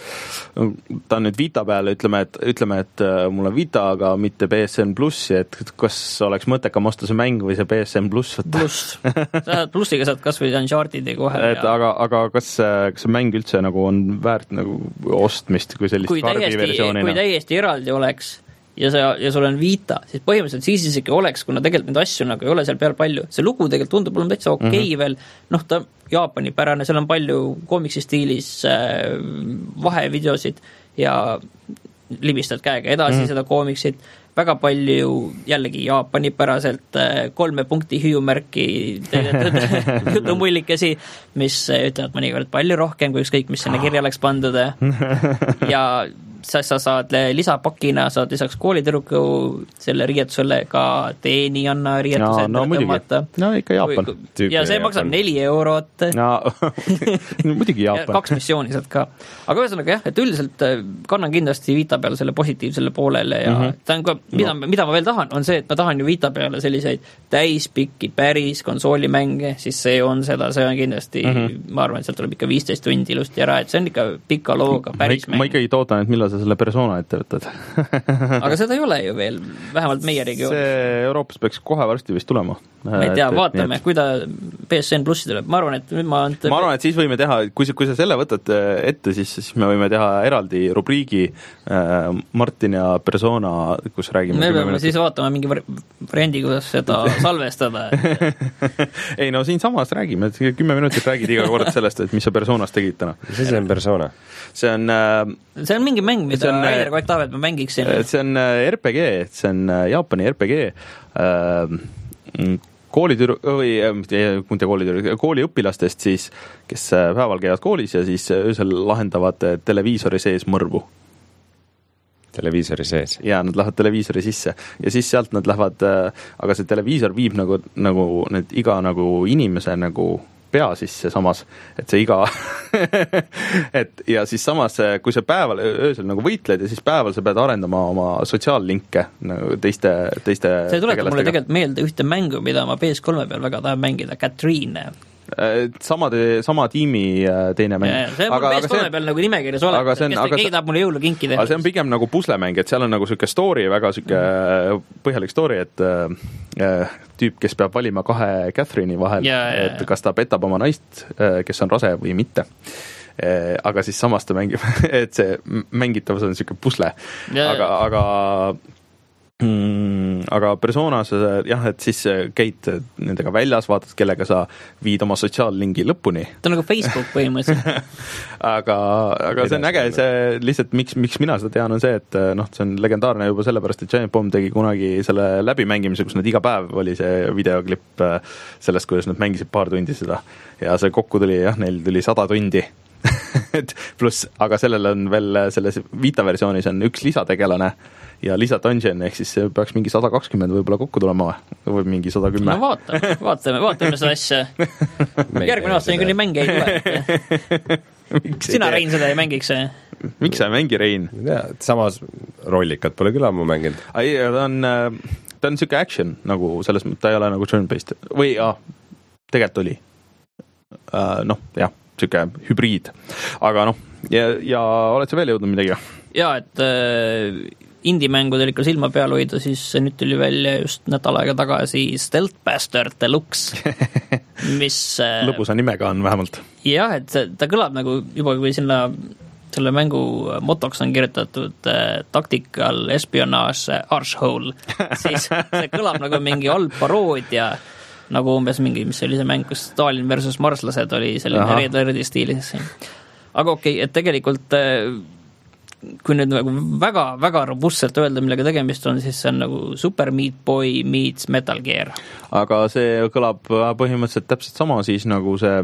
ta on nüüd Vita peal, ütleme, et, ütleme, et mul on Vita, aga mitte P S N plussi, et kas oleks mõttekam osta see mäng või see P S N pluss võtta?
Pluss, plussiga saad kas või Uncharted'i kohe.
Et, ja. Aga, aga kas, kas see mäng üldse nagu on väärt nagu ostmist kui sellist
kui karbi versioonina? Kui täiesti eraldi oleks ja, see, ja sul on Vita, siis põhimõtteliselt siis isegi oleks, kuna tegelikult neid asju nagu ei ole seal peal palju. See lugu tegelikult tundub olema täitsa okei okay mm-hmm. veel, noh ta Jaapani pärane, seal on palju koomiksi stiilis äh, vahevideosid ja libistad käega edasi mm-hmm. seda koomiksit, väga palju jällegi Jaapani päraselt äh, kolme punkti hüüumärki jutumullikesi, mis ütlevad mõnikord palju rohkem, kui ükskõik, mis sinna kirja oleks pandud ja sa, sa saad lisapakina, saad lisaks koolitüdruku selle riietusele ka teenijanna riietused
no, no, tõmmata. No ikka Jaapan.
Ja see maksab neli eurot.
No, muidugi Jaapan.
Kaks missiooni saad ka. Aga ühesõnaga jah, et üldiselt kannan kindlasti Vita peale selle positiivsele poolele ja mm-hmm. ta on ka, mida, no. mida ma veel tahan, on see, et ma tahan ju Vita peale selliseid täispikki päris konsoolimänge, siis see on seda, see on kindlasti, mm-hmm. ma arvan, et sealt tuleb ikka viisteist tundi ilusti ära, et see on ikka pika looga päris
ma, mäng. Ma ikkagi toodan, et millal sa selle Persona ette võtad.
Aga seda ei ole ju veel, vähemalt meie regioonis.
See Euroopas peaks kohe varsti vist tulema.
Ma ei tea, et, vaatame, et... kui ta P S N plussi tuleb. Ma arvan, et nüüd ma...
ma arvan, et siis võime teha, kui sa, kui sa selle võtad ette, siis, siis me võime teha eraldi rubriigi äh, Martin ja Persona, kus räägime...
Me peame siis vaatama mingi variandi, kuidas seda salvestada.
ei no siin samas räägime, et kümme minutit räägid iga kord sellest, et mis sa Personas tegid täna.
Mis see on Persona?
See on... Äh,
see on mingi mäng, mida Aider kogu aeg tahab, et ma mängiksin.
See on R P G, see on Jaapani R P G. Koolitüru, või mitte koolitüru, kooliõpilastest siis, kes päeval käivad koolis ja siis öösel lahendavad televiisori sees mõrvu.
Televiisori sees?
Ja nad lähevad televiisori sisse ja siis sealt nad lähevad, aga see televiisor viib nagu, nagu need iga nagu inimese nagu pea sisse samas, et see iga et ja siis samas, kui sa päeval öösel nagu võitled ja siis päeval sa pead arendama oma sotsiaallinke nagu teiste, teiste
see tuletab mulle tegelikult meelde ühte mängu, mida ma P S kolme peal väga tahan mängida, Katrine.
Sama, sama tiimi teine mäng.
Ja, see on mul P S kolme peal nagu nimekirjas olemas, kes keegi tahab mulle jõulukinki teha.
Aga see on pigem nagu puslemäng, et seal on nagu selline story, väga selline põhjalik story, et äh, tüüp, kes peab valima kahe Catherine'i vahel, ja, ja, et kas ta petab oma naist, kes on rase või mitte. Aga siis samas ta mängib, et see mängitavus on selline pusle. Ja, aga, aga Mm, aga Personas jah, et siis käid nendega väljas, vaatad, kellega sa viid oma sotsiaallingi lõpuni.
Ta on nagu Facebook põhimõtteliselt.
aga aga see on äge, see lihtsalt, miks, miks mina seda tean, on see, et noh, see on legendaarne juba sellepärast, et Giant Bomb tegi kunagi selle läbimängimise, kus nad iga päev oli see videoklipp sellest, kuidas nad mängisid paar tundi seda ja see kokku tuli, jah, neil tuli sada tundi. et pluss, aga sellel on veel selles Vita versioonis on üks lisategelane ja lisadungeon, ehk siis see peaks mingi sada kakskümmend võib-olla kokku tulema või mingi sada kümme.
No vaatame, vaatame, vaatame seda asja. Järgmine aasta niikuinii mänge ei tule. sina, Rein, seda ei mängiks?
Miks sa ei mängi, Rein?
Ja, samas rollikat pole küll ammu mänginud.
Ei, ta on, ta on siuke action, nagu selles mõttes, ta ei ole nagu turn-based. Või jah, tegelikult oli. Noh, jah, siuke hübriid. Aga noh, ja, ja oled sa veel jõudnud midagi?
Jaa, et äh, indie-mängudel ikka silma peal hoida, siis nüüd tuli välja just nädal aega tagasi Stealth Bastard Deluxe, mis äh,
lõbusa nimega on vähemalt.
Jah, et ta kõlab nagu juba, kui sinna selle mängu motoks on kirjutatud äh, tactical espionage arshole, siis see kõlab nagu mingi halb paroodia, nagu umbes mingi, mis oli see mäng, kus Stalin versus marslased oli selline Red Alerti stiilis. Aga okei, okay, et tegelikult äh, kui nüüd nagu väga, väga robustselt öelda, millega tegemist on, siis see on nagu Super Meat Boy meets Metal Gear.
Aga see kõlab põhimõtteliselt täpselt sama siis nagu see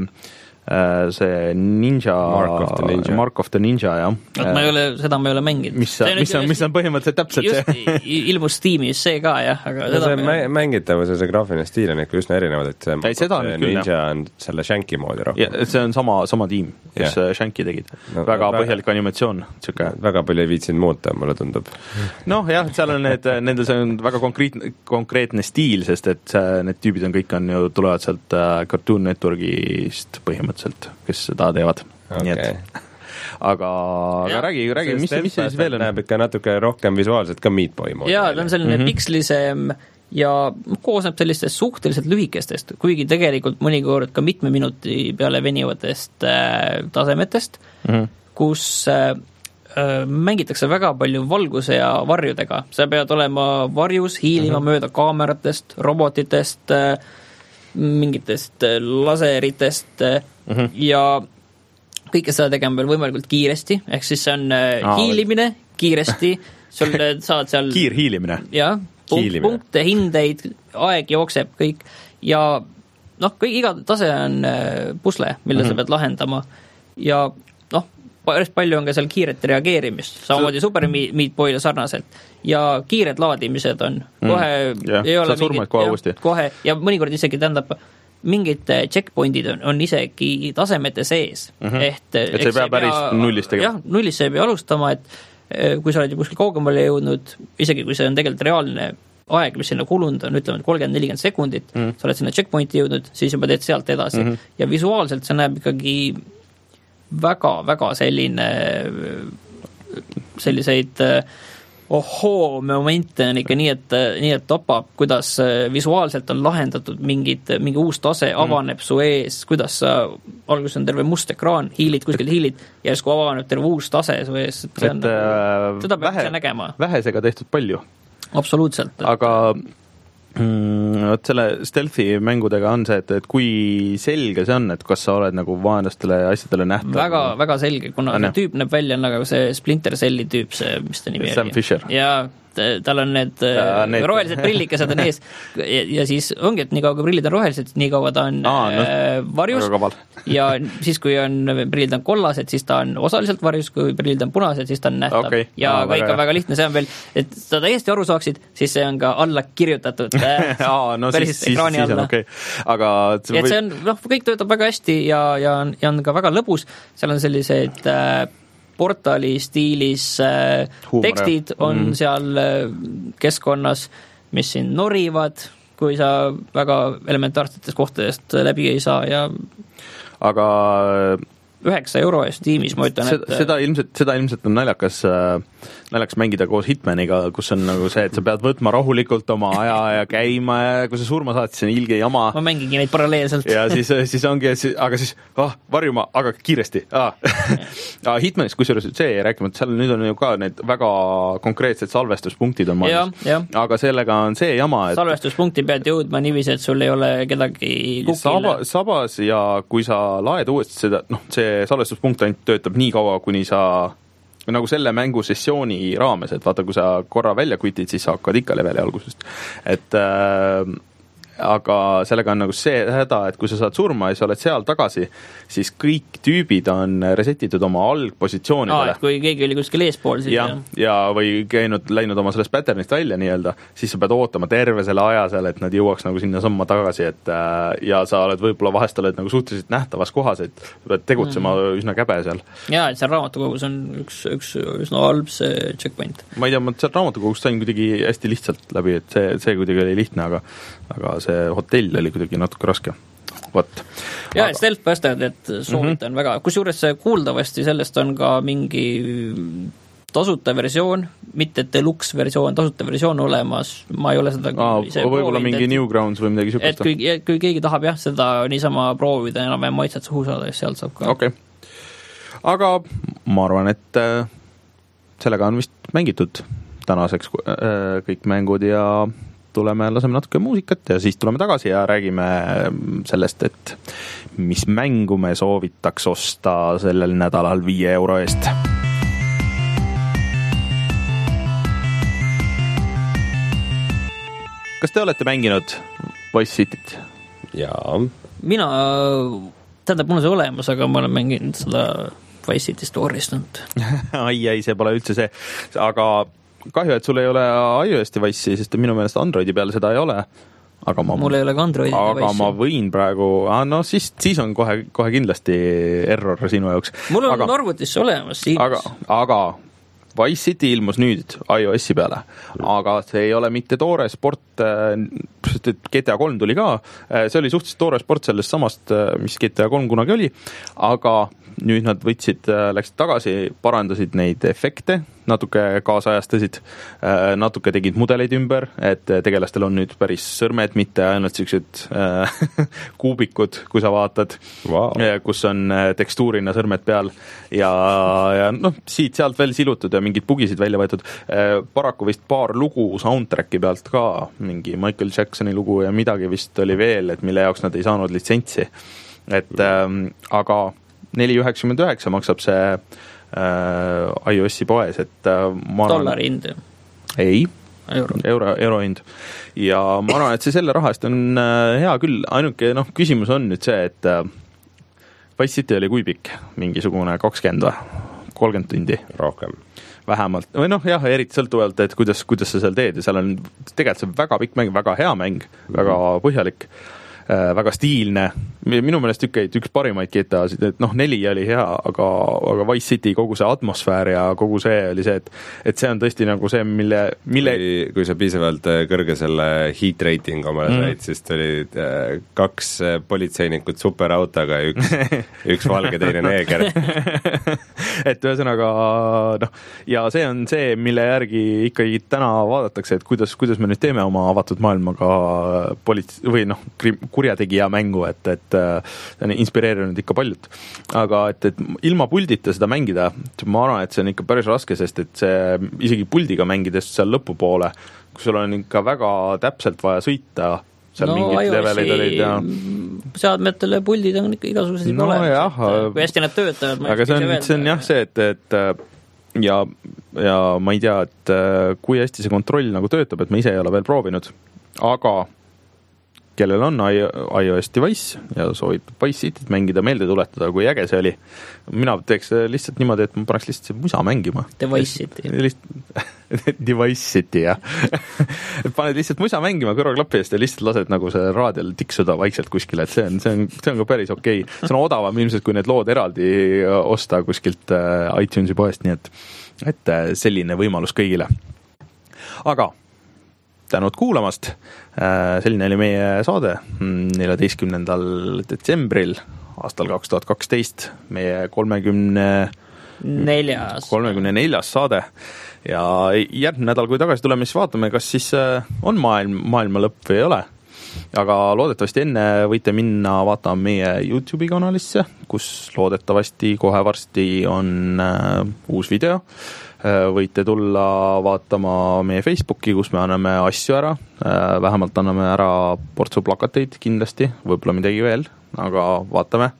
see Ninja
Mark of the Ninja,
Mark of the Ninja jah.
Ma ei ole, seda ma ei ole mänginud.
Mis, mis, on, mis on põhimõtteliselt täpselt
just,
see?
Ilmus Steamis see ka, jah. Aga
no see me... mängitavus ja see graafiline stiil on ikka üsna erinevad, et see,
Mark of the Ninja
küll, on selle Shanki moodi rohkem.
Ja, see on sama, sama tiim, kes yeah. Shanki tegid. No, väga no, põhjalik animatsioon. Tšuka.
Väga palju ei viitsinud muuta, mulle tundub.
Noh jah, seal on need, nendel see on väga konkreetne, konkreetne stiil, sest et need tüübid on kõik on ju tulevad sealt Cartoon Networkist põhimõtteliselt, kes ta teevad. Okay. Nii et, aga, aga räägi, räägi, mis, mis see siis veel on?
Näeb ikka natuke rohkem visuaalselt ka Meat Boy moodi.
Jaa, ta on selline mm-hmm. pikslisem ja koosneb sellistest suhteliselt lühikestest, kuigi tegelikult mõnikord ka mitme minuti peale venivatest äh, tasemetest, mm-hmm. kus äh, mängitakse väga palju valguse ja varjudega. Sa pead olema varjus, hiilima mm-hmm. mööda kaameratest, robotitest, äh, mingitest laseritest mm-hmm. ja kõike seda tegema veel võimalikult kiiresti, ehk siis see on Aa, hiilimine kiiresti, sul saad seal
kiirhiilimine.
Jah, punkt, punkte, hindeid, aeg jookseb kõik ja noh, kõik, iga tase on pusle, mille mm-hmm. sa pead lahendama ja noh, päris palju on ka seal kiiret reageerimist, samamoodi Super Meat Boy'le sarnaselt ja kiired laadimised on kohe
mm. yeah. ei ole mingit, kohe, ja,
kohe ja mõnikord isegi tähendab mingid checkpointid on, on isegi tasemete sees. Mm-hmm. Et,
et see ei pea päris pea, nullist tegema.
Jah, nullist ei pea alustama, et kui sa oled ju kuskil kaugemale jõudnud, isegi kui see on tegelikult reaalne aeg, mis sinna kulunud on, ütleme, et kolmkümmend nelikümmend sekundit, mm-hmm. sa oled sinna checkpointi jõudnud, siis juba teed sealt edasi. Mm-hmm. Ja visuaalselt see näeb ikkagi väga, väga selline selliseid ohoo momente on ikka nii, et, nii, et topab, kuidas visuaalselt on lahendatud mingid, mingi uus tase avaneb mm. su ees, kuidas sa, alguses on terve must ekraan, hiilid, kuskil hiilid, ja järsku avaneb terve uus tase su ees. See on,
et, äh,
seda peab
vähe,
nägema.
Vähesega tehtud palju.
Absoluutselt. Et...
Aga mm, selle stealthi mängudega on see, et, et kui selge see on, et kas sa oled nagu vaenlastele ja asjadele nähtav? Väga,
väga selge, kuna see tüüp näeb välja nagu see Splinter Celli tüüp, see, mis ta nimi
Sam
oli?
Fisher.
Ja tal on need, ja, need... rohelised prillikesed on ees ja, ja siis ongi, et nii kaua kui prillid on rohelised, nii kaua ta on Aa, no, äh, varjus ja siis kui on prillid on kollased, siis ta on osaliselt varjus, kui prillid on punased, siis ta on nähtav okay. ja Aa, kõik on väga lihtne, see on veel, et sa täiesti aru saaksid, siis see on ka alla kirjutatud äh,
Aa, no päris siis, ekraani siis, alla. Okay. Aga
see, või... see on, noh, kõik töötab väga hästi ja, ja, on, ja on ka väga lõbus, seal on sellised äh, portaali stiilis äh, Huumor, tekstid on mm. seal äh, keskkonnas, mis siin norivad, kui sa väga elementaarsetest kohtadest läbi ei saa ja
aga
üheksa euro eest tiimis, ma ütlen,
et seda ilmselt, seda ilmselt on naljakas, naljakas mängida koos Hitmaniga, kus on nagu see, et sa pead võtma rahulikult oma aja ja käima ja kui sa surma saad, siis on ilge jama.
Ma mängigi neid paralleelselt.
Ja siis, siis ongi, aga siis ah, varjuma, aga kiiresti. Ah. Hitmanis, kusjuures see rääkimata, seal nüüd on ju ka need väga konkreetsed salvestuspunktid on maailmas. Aga sellega on see jama, et
salvestuspunkti pead jõudma niiviisi, et sul ei ole kedagi kukile.
Saba, sabas ja kui sa laed uuesti seda, noh, see salvestuspunkt ainult töötab nii kaua, kuni sa nagu selle mängu sessiooni raames, et vaata, kui sa korra välja kvitid, siis sa hakkad ikka leveli algusest. Et, aga sellega on nagu see häda, et kui sa saad surma ja sa oled seal tagasi, siis kõik tüübid on resetitud oma algpositsioonidele.
Aa, kui keegi oli kuskil eespool siis.
Ja, ja või käinud, läinud oma sellest patternist välja nii-öelda, siis sa pead ootama terve selle aja seal, et nad jõuaks nagu sinna samma tagasi, et ja sa oled võib-olla vahest oled nagu suhteliselt nähtavas kohas, et sa pead tegutsema mm. üsna käbe seal.
Jaa, et seal raamatukogus on üks, üks üsna halb see checkpoint.
Ma ei tea, ma seal raamatukogust sain kuidagi hästi lihtsalt läbi, et see, see kuidagi oli lihtne, aga, aga see hotell oli kuidagi natuke raske. Võt.
Ja, aga... Stealth Bastard, et soovitan mm-hmm. väga. Kusjuures kuuldavasti sellest on ka mingi tasuta versioon, mitte deluxe versioon, tasuta versioon olemas, ma ei ole seda
Aa, võib-olla mingi et, Newgrounds või midagi sükust.
Et kui, kui keegi tahab jah, seda niisama proovida ja enam maitset suhu saada, siis sealt saab ka.
Okay. Aga ma arvan, et sellega on vist mängitud tänaseks kõik mängud ja tuleme, laseme natuke muusikat ja siis tuleme tagasi ja räägime sellest, et mis mängu me soovitaks osta sellel nädalal viie euro eest. Kas te olete mänginud Vice Cityt?
Jaa.
Mina, tähendab, mul on see olemas, aga ma olen mänginud seda Vice City Story'st.
ai, ei, see pole üldse see. Aga kahju, et sul ei ole iOS device'i, sest minu meelest Androidi peal seda ei ole. Aga ma,
mul ei ole ka Androidi
aga
device'i.
Ma võin praegu, no siis, siis on kohe, kohe kindlasti error sinu jaoks.
Mul on
aga,
arvutis olemas.
Aga, aga Vice City ilmus nüüd iOS-i peale, aga see ei ole mitte toore sport, G T A kolm tuli ka, see oli suhteliselt toore sport sellest samast, mis G T A kolm kunagi oli, aga nüüd nad võtsid, läksid tagasi, parandasid neid efekte, natuke kaasajastasid, natuke tegid mudeleid ümber, et tegelastel on nüüd päris sõrmed, mitte ainult sellised kuubikud, kui sa vaatad, wow. kus on tekstuurina sõrmed peal ja, ja noh, siit-sealt veel silutud ja mingid bugisid välja võetud. Paraku vist paar lugu soundtracki pealt ka, mingi Michael Jacksoni lugu ja midagi vist oli veel, et mille jaoks nad ei saanud litsentsi. Et ähm, aga neli üheksakümmend üheksa maksab see äh, iOS-i poes, et äh, ma arvan...
Dollari hind?
Ei,
euro,
euro, euro hind. Ja ma arvan, et see selle raha eest on äh, hea küll, ainuke noh, küsimus on nüüd see, et äh, Vice City oli kui pikk, mingisugune kakskümmend või kolmkümmend tundi.
Rohkem.
Vähemalt, või noh, jah, eriti sõltuvalt, et kuidas, kuidas sa seal teed ja seal on tegelikult see väga pikk mäng, väga hea mäng, väga põhjalik, väga stiilne, minu meelest üks, üks parimaid G T A-sid, et noh, neli oli hea, aga, aga Vice City, kogu see atmosfäär ja kogu see oli see, et, et see on tõesti nagu see, mille, mille...
Kui, kui sa piisavalt kõrge selle heat rating omale mm. said, siis tulid kaks politseinikut superautoga ja üks, üks valge teine neeger. et ühesõnaga, noh, ja see on see, mille järgi ikkagi täna vaadatakse, et kuidas, kuidas me nüüd teeme oma avatud maailmaga polits- või noh, kurjategija mängu, et, et see on inspireerinud ikka paljud. Aga et, et ilma puldita seda mängida, ma arvan, et see on ikka päris raske, sest et see isegi puldiga mängides seal lõpupoole, kui sul on ikka väga täpselt vaja sõita, seal no, mingid levelid olid ja...
seadmetele puldid on ikka igasugused
no,
olemas,
jah,
kui hästi nad töötavad.
Aga see on, see on jah see, et, et ja, ja ma ei tea, et kui hästi see kontroll nagu töötab, et ma ise ei ole veel proovinud, aga kellel on iOS device ja soovib Vice Cityt mängida, meelde tuletada, kui äge see oli. Mina teeks lihtsalt niimoodi, et ma paneks lihtsalt see musa mängima.
Device City.
Lihtsalt, Device City, jah. et paned lihtsalt musa mängima kõrvaklapi eest ja lihtsalt lased nagu see raadial tiksuda vaikselt kuskile, et see on, see on, see on ka päris okei. See on odavam ilmselt, kui need lood eraldi osta kuskilt iTunesi poest, nii et, et selline võimalus kõigile. Aga tänud kuulamast. Selline oli meie saade neljateistkümnendal detsembril aastal kaks tuhat kaksteist. Meie kolmekümne
neljas
kolmekümne neljas saade. Ja järgmine nädal, kui tagasi tuleme, siis vaatame, kas siis on maailm, maailma lõpp või ei ole. Aga loodetavasti enne võite minna vaatama meie YouTube'i kanalisse, kus loodetavasti kohe varsti on uus video. Võite tulla vaatama meie Facebooki, kus me anname asju ära, vähemalt anname ära portsu plakateid kindlasti, võib-olla midagi veel, aga vaatame.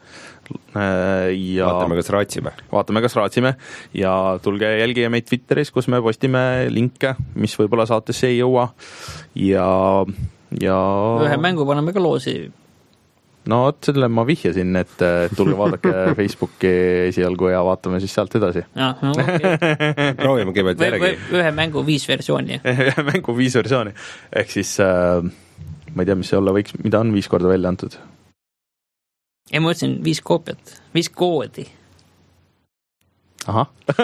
Ja
vaatame, kas raatsime.
Vaatame, kas raatsime ja tulge jälgige meid Twitteris, kus me postime linke, mis võib-olla saatesse ei jõua ja ja
ühe mängu paneme ka loosi.
No vot, selle ma vihjasin, et tulge vaadake Facebooki esialgu ja vaatame siis sealt edasi.
Ja, no, okay.
Proovime kõigepealt järgi.
Ühe mängu viis versiooni.
Ühe mängu viis versiooni. Ehk siis, äh, ma ei tea, mis see olla võiks, mida on viis korda välja antud?
Ei, ma mõtlesin viis koopiat, viis koodi.
Aha.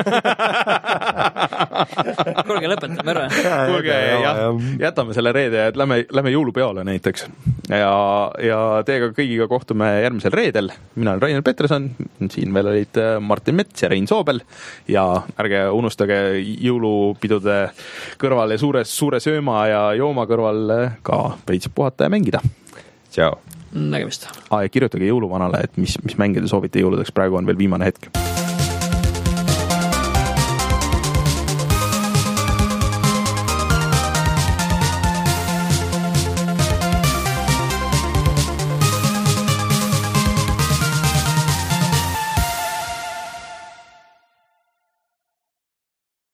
Kuulge, lõpetame ära.
Kuulge, jah, jätame selle reede, et lähme, lähme jõulupeole näiteks. Ja, ja teiega kõigiga kohtume järgmisel reedel. Mina olen Rainer Peterson, siin veel olid Martin Mets ja Rein Soobel. Ja ärge unustage jõulupidude kõrval ja suure, suure sööma ja jooma kõrval ka veits puhata ja mängida.
Tšau.
Nägemist.
Ah, ja kirjutage jõuluvanale, et mis, mis mängida soovite jõuludeks, praegu on veel viimane hetk.